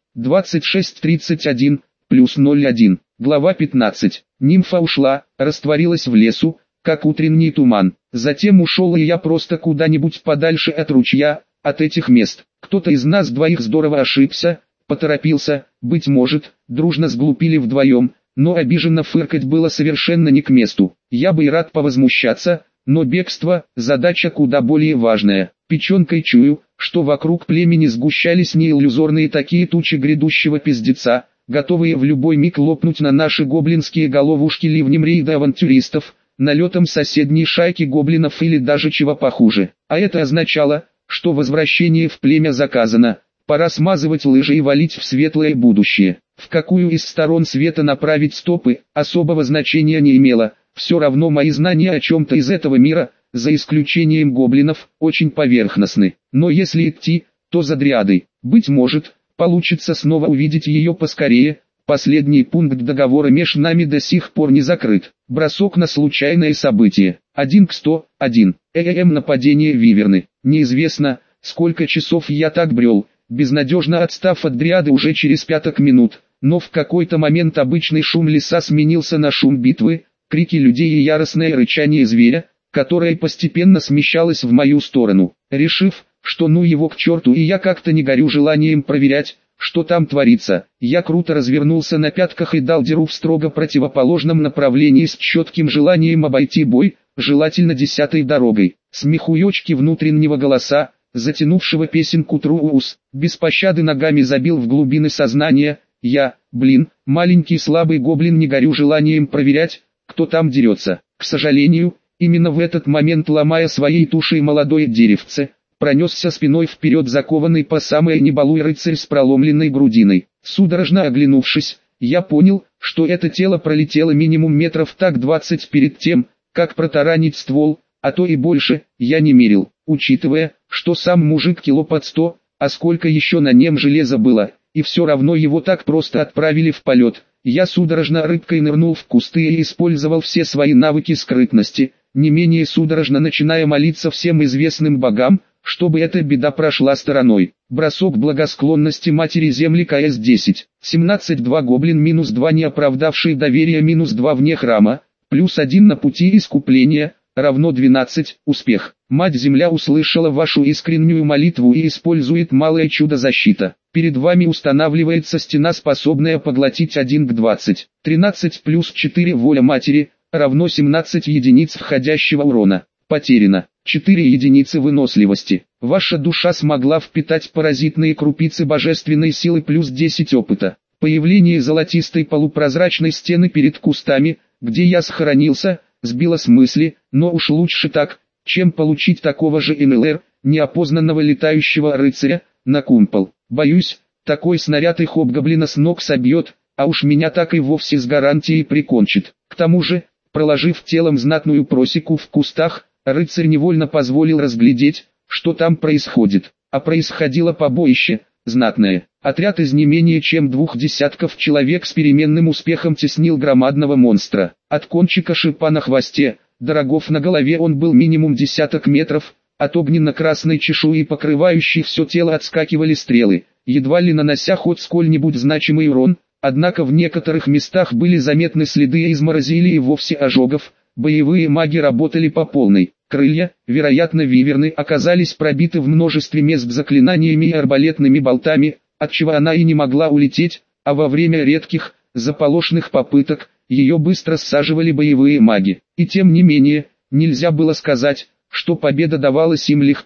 2631, плюс 01. Глава 15. Нимфа ушла, растворилась в лесу, как утренний туман. Затем ушел и я просто куда-нибудь подальше от ручья, от этих мест. Кто-то из нас двоих здорово ошибся, поторопился, быть может, дружно сглупили вдвоем, но обиженно фыркать было совершенно не к месту. Я бы и рад повозмущаться, но бегство – задача куда более важная. Печенкой чую, что вокруг племени сгущались неиллюзорные такие тучи грядущего пиздеца, готовые в любой миг лопнуть на наши гоблинские головушки ливнем рейда авантюристов, налетом соседней шайки гоблинов или даже чего похуже. А это означало, что возвращение в племя заказано, пора смазывать лыжи и валить в светлое будущее. В какую из сторон света направить стопы, особого значения не имело, все равно мои знания о чем-то из этого мира, за исключением гоблинов, очень поверхностны. Но если идти, то за дриадой. Быть может, получится снова увидеть ее поскорее. Последний пункт договора меж нами до сих пор не закрыт. Бросок на случайное событие. 1 к 101. Нападение виверны. Неизвестно, сколько часов я так брел, безнадежно отстав от дриады уже через 5 минут. Но в какой-то момент обычный шум леса сменился на шум битвы, крики людей и яростное рычание зверя, которое постепенно смещалось в мою сторону. Решив, что ну его к черту, и я как-то не горю желанием проверять, что там творится, я круто развернулся на пятках и дал дёру в строго противоположном направлении с четким желанием обойти бой, желательно 10-й дорогой. Смехуёчки внутреннего голоса, затянувшего песенку Труус, без пощады ногами забил в глубины сознания. Я, маленький слабый гоблин, не горю желанием проверять, кто там дерется. К сожалению, именно в этот момент, ломая своей тушей молодое деревце, пронесся спиной вперед закованный по самое небалуй рыцарь с проломленной грудиной. Судорожно оглянувшись, я понял, что это тело пролетело минимум метров так 20 перед тем, как протаранить ствол, а то и больше, я не мерил, учитывая, что сам мужик кило под 100, а сколько еще на нем железа было, и все равно его так просто отправили в полет. Я судорожно рыбкой нырнул в кусты и использовал все свои навыки скрытности, не менее судорожно начиная молиться всем известным богам, чтобы эта беда прошла стороной. Бросок благосклонности матери земли КС-10. 17-2 гоблин -2 не оправдавший доверия -2 вне храма, +1 на пути искупления, равно 12, успех. Мать-Земля услышала вашу искреннюю молитву и использует малое чудо защита. Перед вами устанавливается стена, способная поглотить 1 к 20. 13 плюс 4 воля матери, равно 17 единиц входящего урона. Потеряно 4 единицы выносливости. Ваша душа смогла впитать паразитные крупицы божественной силы плюс 10 опыта. Появление золотистой полупрозрачной стены перед кустами, где я схоронился, сбило с мысли, но уж лучше так, чем получить такого же НЛР, неопознанного летающего рыцаря, на кумпол. Боюсь, такой снаряд и хобгоблина с ног собьет, а уж меня так и вовсе с гарантией прикончит. К тому же, проложив телом знатную просеку в кустах, рыцарь невольно позволил разглядеть, что там происходит. А происходило побоище, знатное. Отряд из не менее чем 2 десятков человек с переменным успехом теснил громадного монстра. От кончика шипа на хвосте, до рогов на голове он был минимум 10 метров, от огненно-красной чешуи, покрывающей все тело, отскакивали стрелы, едва ли нанося хоть сколь-нибудь значимый урон, однако в некоторых местах были заметны следы изморози или и вовсе ожогов. Боевые маги работали по полной. Крылья, вероятно виверны, оказались пробиты в множестве мест заклинаниями и арбалетными болтами, отчего она и не могла улететь, а во время редких, заполошных попыток, ее быстро саживали боевые маги. И тем не менее, нельзя было сказать, что победа давалась им легко.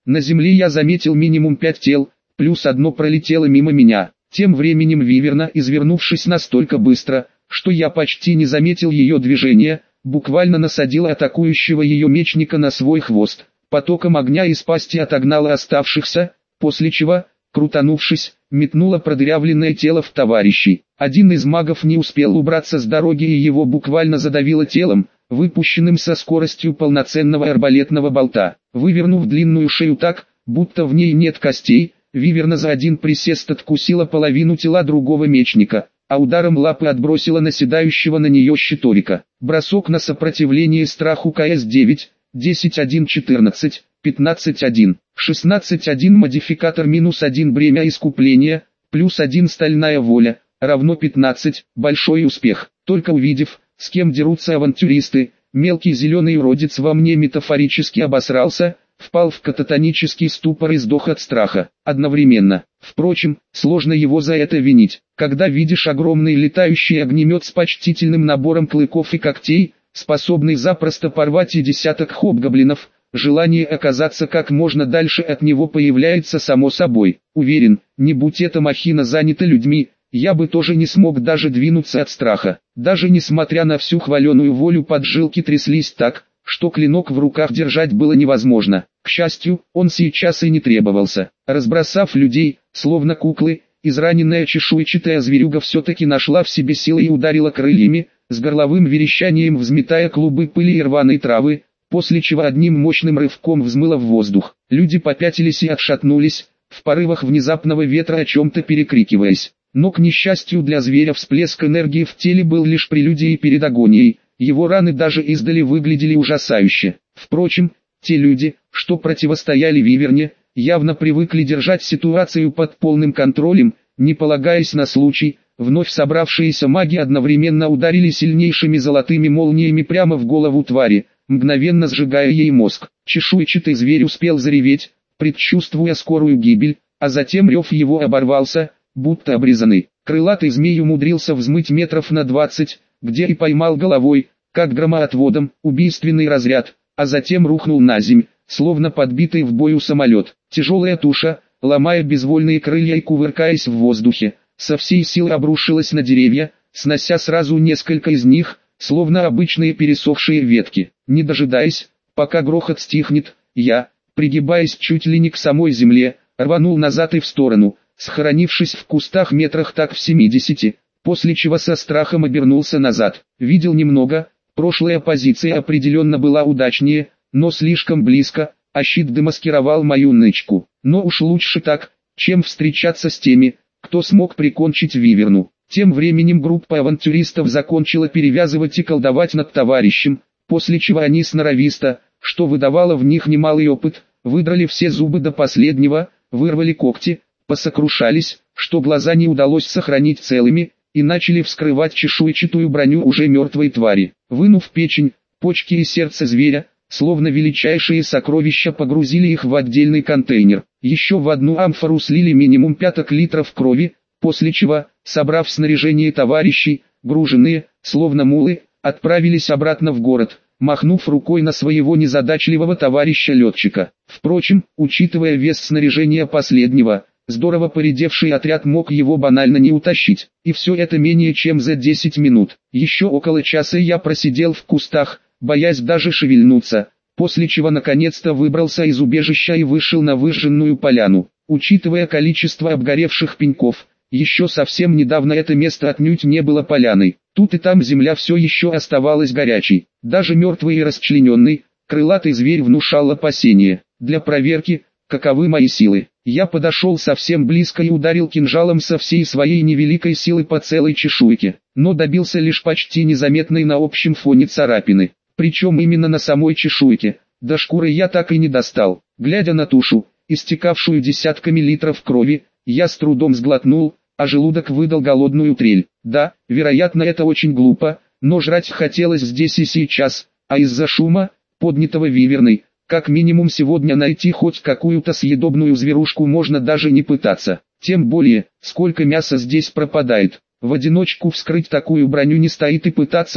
На земле я заметил минимум 5 тел, плюс одно пролетело мимо меня. Тем временем виверна, извернувшись настолько быстро, что я почти не заметил ее движения, буквально насадила атакующего ее мечника на свой хвост. Потоком огня из пасти отогнала оставшихся, после чего, крутанувшись, метнула продырявленное тело в товарищей. Один из магов не успел убраться с дороги и его буквально задавило телом, выпущенным со скоростью полноценного арбалетного болта. Вывернув длинную шею так, будто в ней нет костей, виверна за один присест откусила половину тела другого мечника, а ударом лапы отбросила наседающего на нее щиторика. Бросок на сопротивление страху КС-9, 10-1-14, 15-1, 16-1 модификатор -1 бремя искупления, +1 стальная воля, равно 15, большой успех. Только увидев, с кем дерутся авантюристы, мелкий зеленый уродец во мне метафорически обосрался, впал в кататонический ступор и сдох от страха. Одновременно, впрочем, сложно его за это винить. Когда видишь огромный летающий огнемет с почтительным набором клыков и когтей, способный запросто порвать и десяток хобгоблинов, желание оказаться как можно дальше от него появляется само собой. Уверен, не будь эта махина занята людьми, я бы тоже не смог даже двинуться от страха. Даже несмотря на всю хваленую волю, поджилки тряслись так, что клинок в руках держать было невозможно. К счастью, он сейчас и не требовался. Разбросав людей, словно куклы, израненная чешуйчатая зверюга все-таки нашла в себе силы и ударила крыльями, с горловым верещанием взметая клубы пыли и рваной травы, после чего одним мощным рывком взмыла в воздух. Люди попятились и отшатнулись, в порывах внезапного ветра о чем-то перекрикиваясь. Но, к несчастью для зверя, всплеск энергии в теле был лишь прелюдией перед агонией, его раны даже издали выглядели ужасающе. Впрочем, те люди, что противостояли виверне, явно привыкли держать ситуацию под полным контролем, не полагаясь на случай. Вновь собравшиеся маги одновременно ударили сильнейшими золотыми молниями прямо в голову твари, мгновенно сжигая ей мозг. Чешуйчатый зверь успел зареветь, предчувствуя скорую гибель, а затем рев его оборвался, будто обрезанный. Крылатый змей умудрился взмыть метров на 20, где и поймал головой, как громоотводом, убийственный разряд, а затем рухнул на земь, словно подбитый в бою самолет. Тяжелая туша, ломая безвольные крылья и кувыркаясь в воздухе, со всей силы обрушилась на деревья, снося сразу несколько из них, словно обычные пересохшие ветки. Не дожидаясь, пока грохот стихнет, я, пригибаясь чуть ли не к самой земле, рванул назад и в сторону, схоронившись в кустах метрах так в 70, после чего со страхом обернулся назад. Видел немного, прошлая позиция определенно была удачнее, но слишком близко, а щит демаскировал мою нычку. Но уж лучше так, чем встречаться с теми, кто смог прикончить виверну. Тем временем группа авантюристов закончила перевязывать и колдовать над товарищем, после чего они сноровисто, что выдавало в них немалый опыт, выдрали все зубы до последнего, вырвали когти, посокрушались, что глаза не удалось сохранить целыми, и начали вскрывать чешуйчатую броню уже мертвой твари. Вынув печень, почки и сердце зверя, словно величайшие сокровища, погрузили их в отдельный контейнер. Еще в одну амфору слили минимум 5 литров крови, после чего, собрав снаряжение товарищей, груженные, словно мулы, отправились обратно в город, махнув рукой на своего незадачливого товарища-летчика. Впрочем, учитывая вес снаряжения последнего, здорово поредевший отряд мог его банально не утащить. И все это менее чем за 10 минут. Еще около часа я просидел в кустах, боясь даже шевельнуться, после чего наконец-то выбрался из убежища и вышел на выжженную поляну. Учитывая количество обгоревших пеньков, еще совсем недавно это место отнюдь не было поляной. Тут и там земля все еще оставалась горячей. Даже мертвый и расчлененный, крылатый зверь внушал опасения. Для проверки, каковы мои силы, я подошел совсем близко и ударил кинжалом со всей своей невеликой силы по целой чешуйке, но добился лишь почти незаметной на общем фоне царапины. Причем именно на самой чешуйке, до шкуры я так и не достал. Глядя на тушу, истекавшую десятками литров крови, я с трудом сглотнул, а желудок выдал голодную трель. Да, вероятно, это очень глупо, но жрать хотелось здесь и сейчас, а из-за шума, поднятого виверной, как минимум сегодня найти хоть какую-то съедобную зверушку можно даже не пытаться. Тем более, сколько мяса здесь пропадает. В одиночку вскрыть такую броню не стоит и пытаться,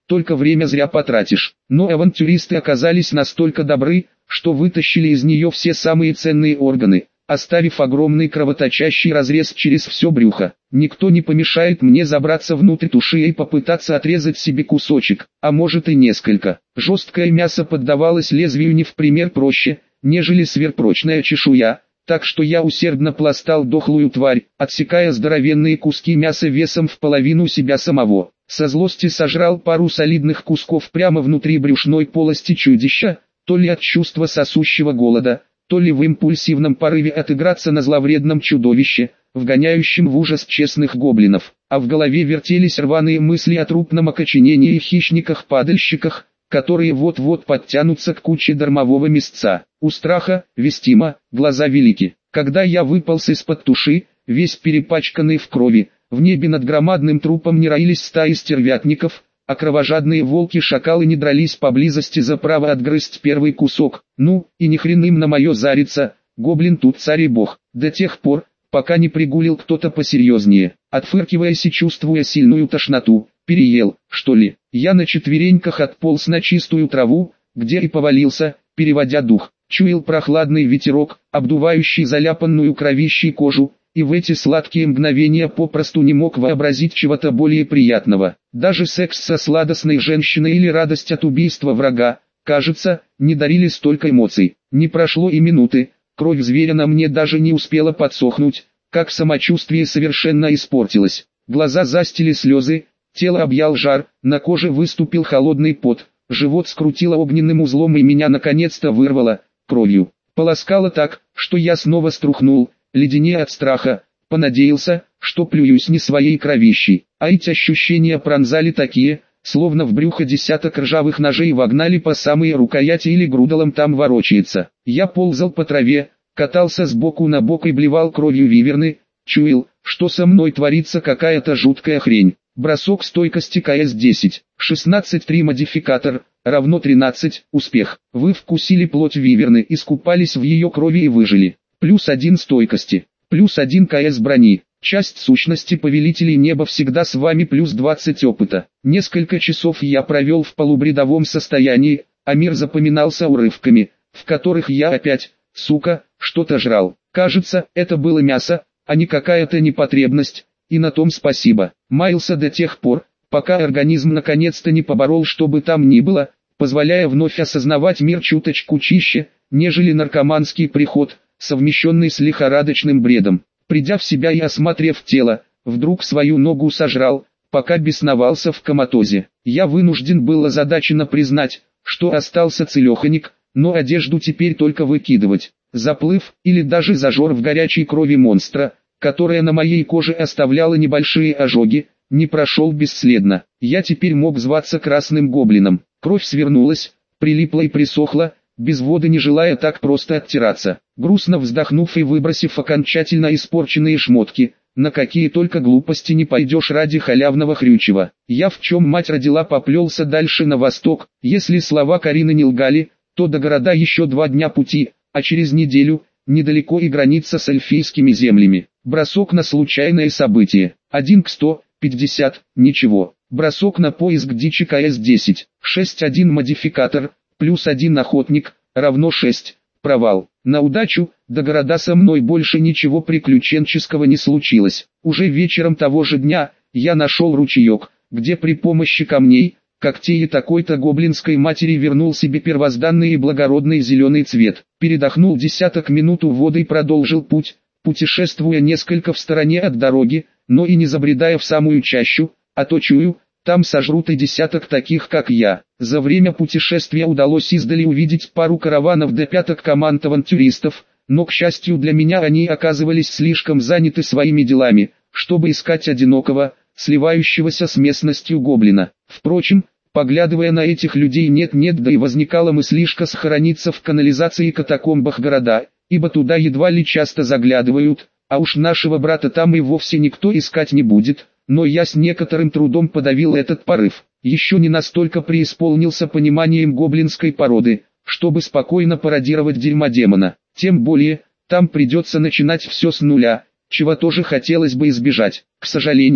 только время зря потратишь. Но авантюристы оказались настолько добры, что вытащили из нее все самые ценные органы, оставив огромный кровоточащий разрез через все брюхо. Никто не помешает мне забраться внутрь туши и попытаться отрезать себе кусочек, а может и несколько. Жесткое мясо поддавалось лезвию не в пример проще, нежели сверхпрочная чешуя, так что я усердно пластал дохлую тварь, отсекая здоровенные куски мяса весом в половину себя самого. Со злости сожрал пару солидных кусков прямо внутри брюшной полости чудища, то ли от чувства сосущего голода, то ли в импульсивном порыве отыграться на зловредном чудовище, вгоняющем в ужас честных гоблинов. А в голове вертелись рваные мысли о трупном окоченении и хищниках-падальщиках, которые вот-вот подтянутся к куче дармового мясца. У страха, вестимо, глаза велики. Когда я выполз из-под туши, весь перепачканный в крови, в небе над громадным трупом не роились стаи стервятников, а кровожадные волки-шакалы не дрались поблизости за право отгрызть первый кусок. Ну, и ни хрен им на мое зариться, гоблин тут царь и бог, до тех пор, пока не пригулил кто-то посерьезнее. Отфыркиваясь и чувствуя сильную тошноту, переел, что ли. Я на четвереньках отполз на чистую траву, где и повалился, переводя дух. Чуял прохладный ветерок, обдувающий заляпанную кровищей кожу, и в эти сладкие мгновения попросту не мог вообразить чего-то более приятного. Даже секс со сладостной женщиной или радость от убийства врага, кажется, не дарили столько эмоций. Не прошло и минуты, кровь зверя на мне даже не успела подсохнуть, как самочувствие совершенно испортилось. Глаза застили слезы, тело объял жар, на коже выступил холодный пот, живот скрутило огненным узлом и меня наконец-то вырвало кровью. Полоскало так, что я снова струхнул, леденея от страха, понадеялся, что плююсь не своей кровищей. А эти ощущения пронзали такие, словно в брюхо десяток ржавых ножей вогнали по самые рукояти или грудалом там ворочается. Я ползал по траве, катался с боку на бок и блевал кровью виверны, чуял, что со мной творится какая-то жуткая хрень. Бросок стойкости КС-10, 16-3 модификатор, равно 13, успех. Вы вкусили плоть виверны, искупались в ее крови и выжили. +1 стойкости, +1 КС брони. Часть сущности повелителей неба всегда с вами, +20 опыта. Несколько часов я провел в полубредовом состоянии, а мир запоминался урывками, в которых я опять, сука, что-то жрал. Кажется, это было мясо, а не какая-то непотребность, и на том спасибо. Маялся до тех пор, пока организм наконец-то не поборол что бы там ни было, позволяя вновь осознавать мир чуточку чище, нежели наркоманский приход, совмещенный с лихорадочным бредом. Придя в себя и осмотрев тело, вдруг свою ногу сожрал, пока бесновался в коматозе. Я вынужден был озадаченно признать, что остался целеханик, но одежду теперь только выкидывать. Заплыв, или даже зажор в горячей крови монстра, которая на моей коже оставляла небольшие ожоги, не прошел бесследно. Я теперь мог зваться Красным Гоблином. Кровь свернулась, прилипла и присохла, без воды не желая так просто оттираться. Грустно вздохнув и выбросив окончательно испорченные шмотки, на какие только глупости не пойдешь ради халявного хрючева, я, в чем мать родила, поплелся дальше на восток. Если слова Карины не лгали, то до города еще 2 дня пути, а через неделю, недалеко и граница с эльфийскими землями. Бросок на случайное событие. 1 к 150, ничего. Бросок на поиск дичи КС-10, 6-1 модификатор, +1 охотник, равно 6, провал. На удачу, до города со мной больше ничего приключенческого не случилось. Уже вечером того же дня, я нашел ручеек, где при помощи камней, когтей и такой-то гоблинской матери вернул себе первозданный и благородный зеленый цвет. Передохнул десяток минут у воды и продолжил путь, путешествуя несколько в стороне от дороги, но и не забредая в самую чащу, а то чую, там сожрут и десяток таких как я. За время путешествия удалось издали увидеть пару караванов до пяток команд авантюристов, но к счастью для меня они оказывались слишком заняты своими делами, чтобы искать одинокого, сливающегося с местностью гоблина. Впрочем, поглядывая на этих людей нет-нет, да и возникала мыслишка схорониться в канализации и катакомбах города, ибо туда едва ли часто заглядывают, а уж нашего брата там и вовсе никто искать не будет. Но я с некоторым трудом подавил этот порыв. Еще не настолько преисполнился пониманием гоблинской породы, чтобы спокойно пародировать дерьмодемона. Тем более, там придется начинать все с нуля, чего тоже хотелось бы избежать. К сожалению,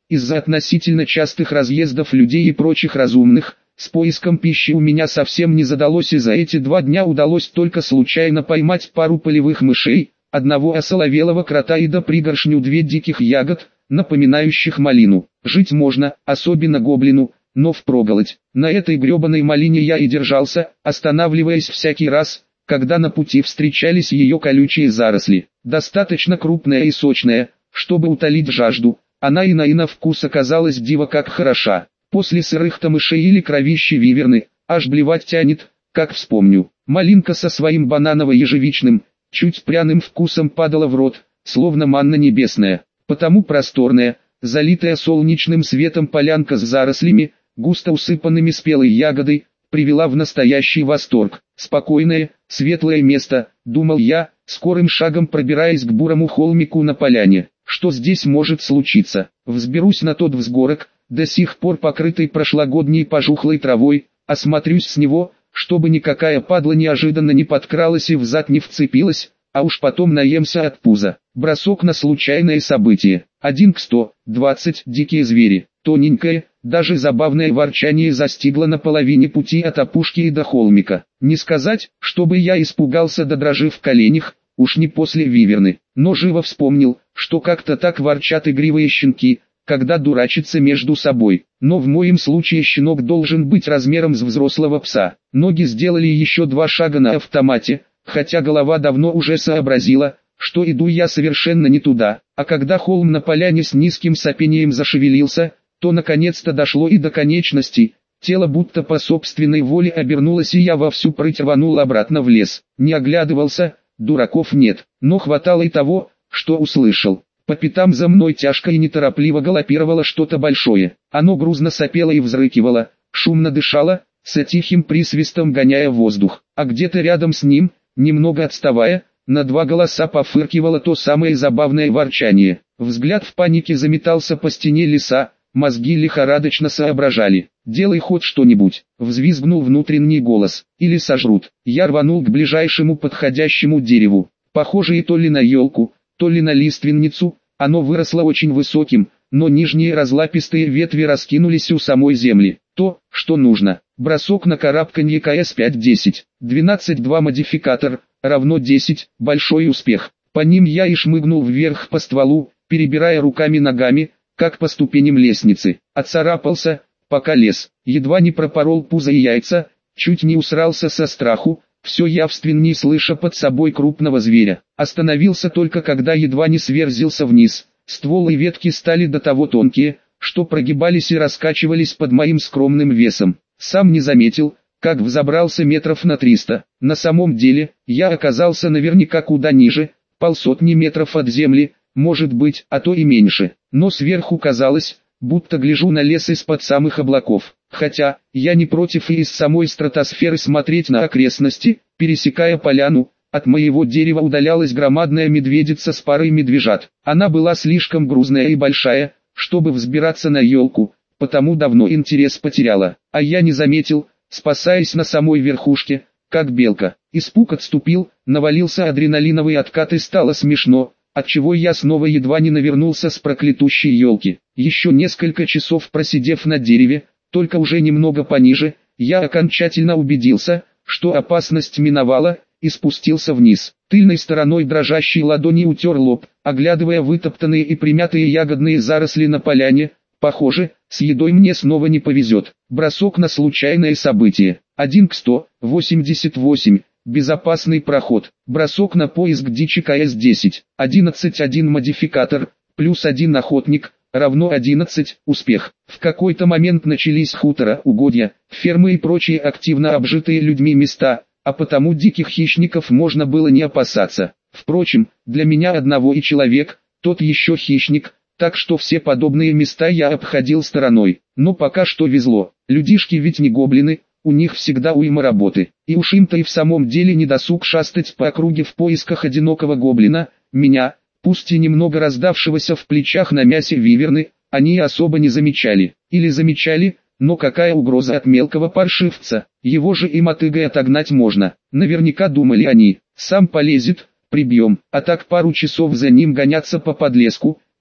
из-за относительно частых разъездов людей и прочих разумных, с поиском пищи у меня совсем не задалось, и за эти 2 дня удалось только случайно поймать пару полевых мышей, одного осоловелого крота и до пригоршню 2 диких ягод, напоминающих малину. Жить можно, особенно гоблину, но впроголодь. На этой гребаной малине я и держался, останавливаясь всякий раз, когда на пути встречались ее колючие заросли. Достаточно крупная и сочная, чтобы утолить жажду, она и на вкус оказалась диво как хороша. После сырых-то мышей или кровищи виверны, аж блевать тянет, как вспомню. Малинка со своим бананово-ежевичным, чуть пряным вкусом падала в рот, словно манна небесная. Потому просторная, залитая солнечным светом полянка с зарослями, густо усыпанными спелой ягодой, привела в настоящий восторг. Спокойное, светлое место, думал я, скорым шагом пробираясь к бурому холмику на поляне. Что здесь может случиться? Взберусь на тот взгорок, до сих пор покрытый прошлогодней пожухлой травой, осмотрюсь с него, чтобы никакая падла неожиданно не подкралась и взад не вцепилась, а уж потом наемся от пуза. Бросок на случайное событие. 1 к 120 дикие звери. Тоненькое, даже забавное ворчание застигло на половине пути от опушки и до холмика. Не сказать, чтобы я испугался до дрожи в коленях, уж не после виверны, но живо вспомнил, что как-то так ворчат игривые щенки, когда дурачатся между собой. Но в моем случае щенок должен быть размером с взрослого пса. Ноги сделали еще 2 шага на автомате, хотя голова давно уже сообразила, что иду я совершенно не туда, а когда холм на поляне с низким сопением зашевелился, то наконец-то дошло и до конечностей, тело будто по собственной воле обернулось, и я во всю прыть рванул обратно в лес. Не оглядывался, дураков нет, но хватало и того, что услышал. По пятам за мной тяжко и неторопливо галопировало что-то большое. Оно грузно сопело и взрыкивало, шумно дышало, с тихим присвистом гоняя воздух, а где-то рядом с ним, немного отставая, на 2 голоса пофыркивало то самое забавное ворчание. Взгляд в панике заметался по стене леса, мозги лихорадочно соображали. «Делай хоть что-нибудь», — взвизгнул внутренний голос, — «или сожрут». Я рванул к ближайшему подходящему дереву, похожее то ли на елку, то ли на лиственницу. Оно выросло очень высоким, но нижние разлапистые ветви раскинулись у самой земли. То, что нужно. Бросок на карабканье КС-5-10. 12-2 модификатор, равно 10, большой успех. По ним я и шмыгнул вверх по стволу, перебирая руками-ногами, как по ступеням лестницы. Отцарапался, пока лез, едва не пропорол пузо и яйца, чуть не усрался со страху, все явственней слыша под собой крупного зверя. Остановился только когда едва не сверзился вниз. Стволы и ветки стали до того тонкие, что прогибались и раскачивались под моим скромным весом. Сам не заметил, как взобрался метров на 300. На самом деле, я оказался наверняка куда ниже, 150 метров от земли, может быть, а то и меньше. Но сверху казалось, будто гляжу на лес из-под самых облаков. Хотя, я не против и из самой стратосферы смотреть на окрестности. Пересекая поляну, от моего дерева удалялась громадная медведица с парой медвежат. Она была слишком грузная и большая, чтобы взбираться на елку, потому давно интерес потеряла. А я не заметил, спасаясь на самой верхушке, как белка. Испуг отступил, навалился адреналиновый откат и стало смешно, отчего я снова едва не навернулся с проклятущей елки. Еще несколько часов просидев на дереве, только уже немного пониже, я окончательно убедился, что опасность миновала, и спустился вниз. Тыльной стороной дрожащей ладони утер лоб, оглядывая вытоптанные и примятые ягодные заросли на поляне. Похоже, с едой мне снова не повезет. Бросок на случайное событие. 1 к 188. Безопасный проход. Бросок на поиск дичи КС-10. 11-1 модификатор, плюс 1 охотник, равно 11, успех. В какой-то момент начались хутора, угодья, фермы и прочие активно обжитые людьми места, а потому диких хищников можно было не опасаться. Впрочем, для меня одного и человек, тот еще хищник, так что все подобные места я обходил стороной. Но пока что везло, людишки ведь не гоблины, у них всегда уйма работы, и уж им-то и в самом деле не досуг шастать по округе в поисках одинокого гоблина. Меня, пусть и немного раздавшегося в плечах на мясе виверны, они особо не замечали. Или замечали, но какая угроза от мелкого паршивца, его же и мотыгой отогнать можно. Наверняка думали они, сам полезет, прибьем, а так пару часов за ним гоняться по подлеску,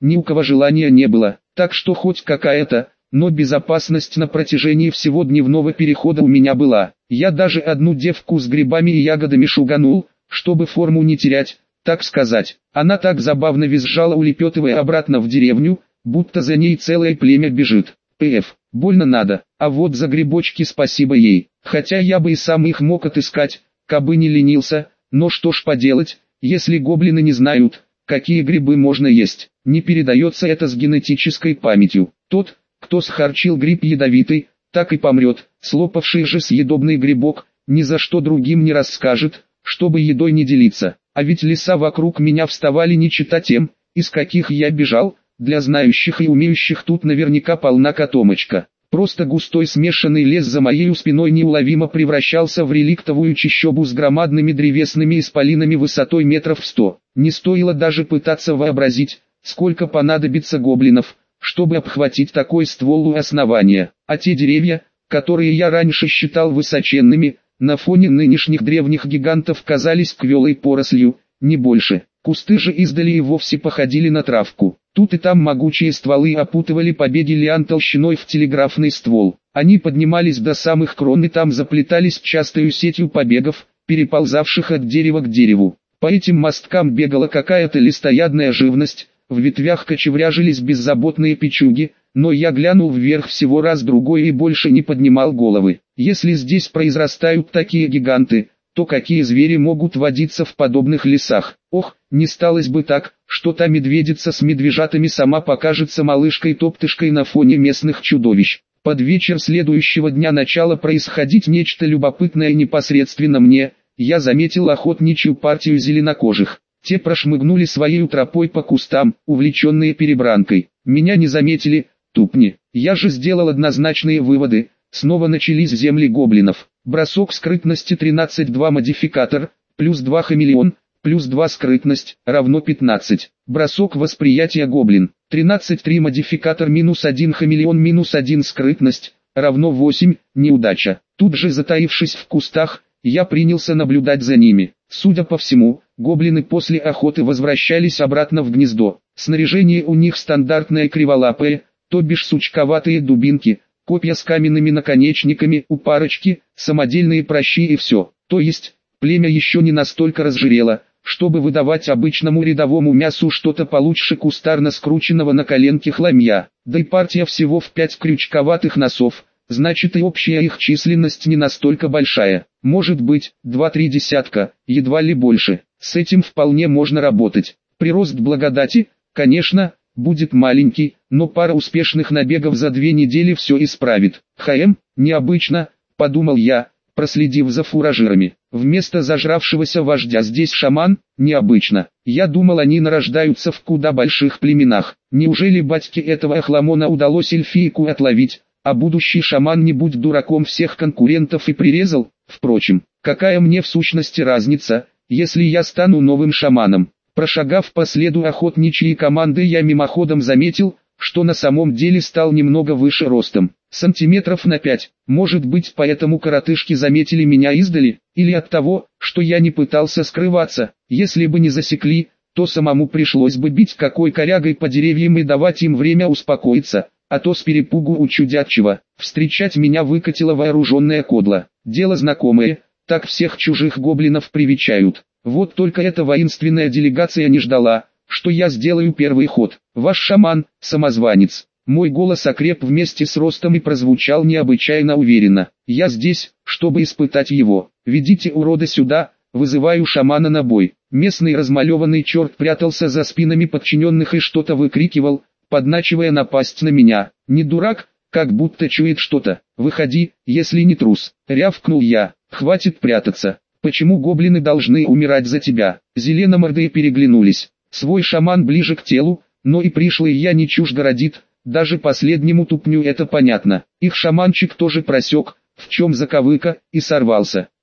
ни у кого желания не было, так что хоть какая-то, но безопасность на протяжении всего дневного перехода у меня была. Я даже одну девку с грибами и ягодами шуганул, чтобы форму не терять, так сказать. Она так забавно визжала, улепетывая обратно в деревню, будто за ней целое племя бежит. П.Ф. Больно надо, а вот за грибочки спасибо ей. Хотя я бы и сам их мог отыскать, кабы не ленился, но что ж поделать, если гоблины не знают, какие грибы можно есть. Не передается это с генетической памятью. Тот, кто схарчил гриб ядовитый, так и помрет. Слопавший же съедобный грибок, ни за что другим не расскажет, чтобы едой не делиться. А ведь леса вокруг меня вставали не чета тем, из каких я бежал. Для знающих и умеющих тут наверняка полна котомочка. Просто густой смешанный лес за моей спиной неуловимо превращался в реликтовую чащобу с громадными древесными исполинами высотой метров 100. Не стоило даже пытаться вообразить, сколько понадобится гоблинов, чтобы обхватить такой ствол у основания. А те деревья, которые я раньше считал высоченными, на фоне нынешних древних гигантов казались квелой порослью, не больше. Кусты же издали и вовсе походили на травку. Тут и там могучие стволы опутывали побеги лиан толщиной в телеграфный ствол. Они поднимались до самых крон и там заплетались частою сетью побегов, переползавших от дерева к дереву. По этим мосткам бегала какая-то листоядная живность, в ветвях кочевряжились беззаботные печуги, но я глянул вверх всего раз-другой и больше не поднимал головы. Если здесь произрастают такие гиганты, то какие звери могут водиться в подобных лесах? Ох, не сталось бы так, что та медведица с медвежатами сама покажется малышкой-топтышкой на фоне местных чудовищ. Под вечер следующего дня начало происходить нечто любопытное непосредственно мне. Я заметил охотничью партию зеленокожих. Те прошмыгнули своей тропой по кустам, увлеченные перебранкой. Меня не заметили, тупни. Я же сделал однозначные выводы. Снова начались земли гоблинов. Бросок скрытности 13-2 модификатор, плюс 2 хамелеон, плюс 2 скрытность, равно 15. Бросок восприятия гоблин, 13-3 модификатор минус 1 хамелеон минус 1 скрытность, равно 8, неудача. Тут же затаившись в кустах, я принялся наблюдать за ними. Судя по всему, гоблины после охоты возвращались обратно в гнездо. Снаряжение у них стандартное криволапое, то бишь сучковатые дубинки, копья с каменными наконечниками, у парочки, самодельные пращи и все. То есть, племя еще не настолько разжирело, чтобы выдавать обычному рядовому мясу что-то получше кустарно скрученного на коленке хламья. Да и партия всего в 5 крючковатых носов, значит и общая их численность не настолько большая. Может быть, 2-3 десятка, едва ли больше. С этим вполне можно работать. Прирост благодати, конечно, будет маленький, но пара успешных набегов за 2 недели все исправит. Необычно, подумал я, проследив за фуражирами. Вместо зажравшегося вождя здесь шаман, необычно. Я думал, они нарождаются в куда больших племенах. Неужели батьке этого охламона удалось эльфийку отловить, а будущий шаман не будь дураком всех конкурентов и прирезал? Впрочем, какая мне в сущности разница, если я стану новым шаманом? Прошагав по следу охотничьей команды, я мимоходом заметил, что на самом деле стал немного выше ростом, сантиметров на 5. Может быть, поэтому коротышки заметили меня издали, или от того, что я не пытался скрываться. Если бы не засекли, то самому пришлось бы бить какой корягой по деревьям и давать им время успокоиться, а то с перепугу у чудятчего. Встречать меня выкатила вооруженная кодла. Дело знакомое, так всех чужих гоблинов привечают. Вот только эта воинственная делегация не ждала, что я сделаю первый ход. Ваш шаман, самозванец. Мой голос окреп вместе с ростом и прозвучал необычайно уверенно. Я здесь, чтобы испытать его. Ведите урода сюда, вызываю шамана на бой. Местный размалеванный черт прятался за спинами подчиненных и что-то выкрикивал, подначивая напасть на меня. Не дурак, как будто чует что-то. Выходи, если не трус. Рявкнул я. Хватит прятаться. Почему гоблины должны умирать за тебя? Зеленомордые переглянулись. Свой шаман ближе к телу, но и пришлый я не чушь городит, даже последнему тупню это понятно. Их шаманчик тоже просек, в чем заковыка, и сорвался.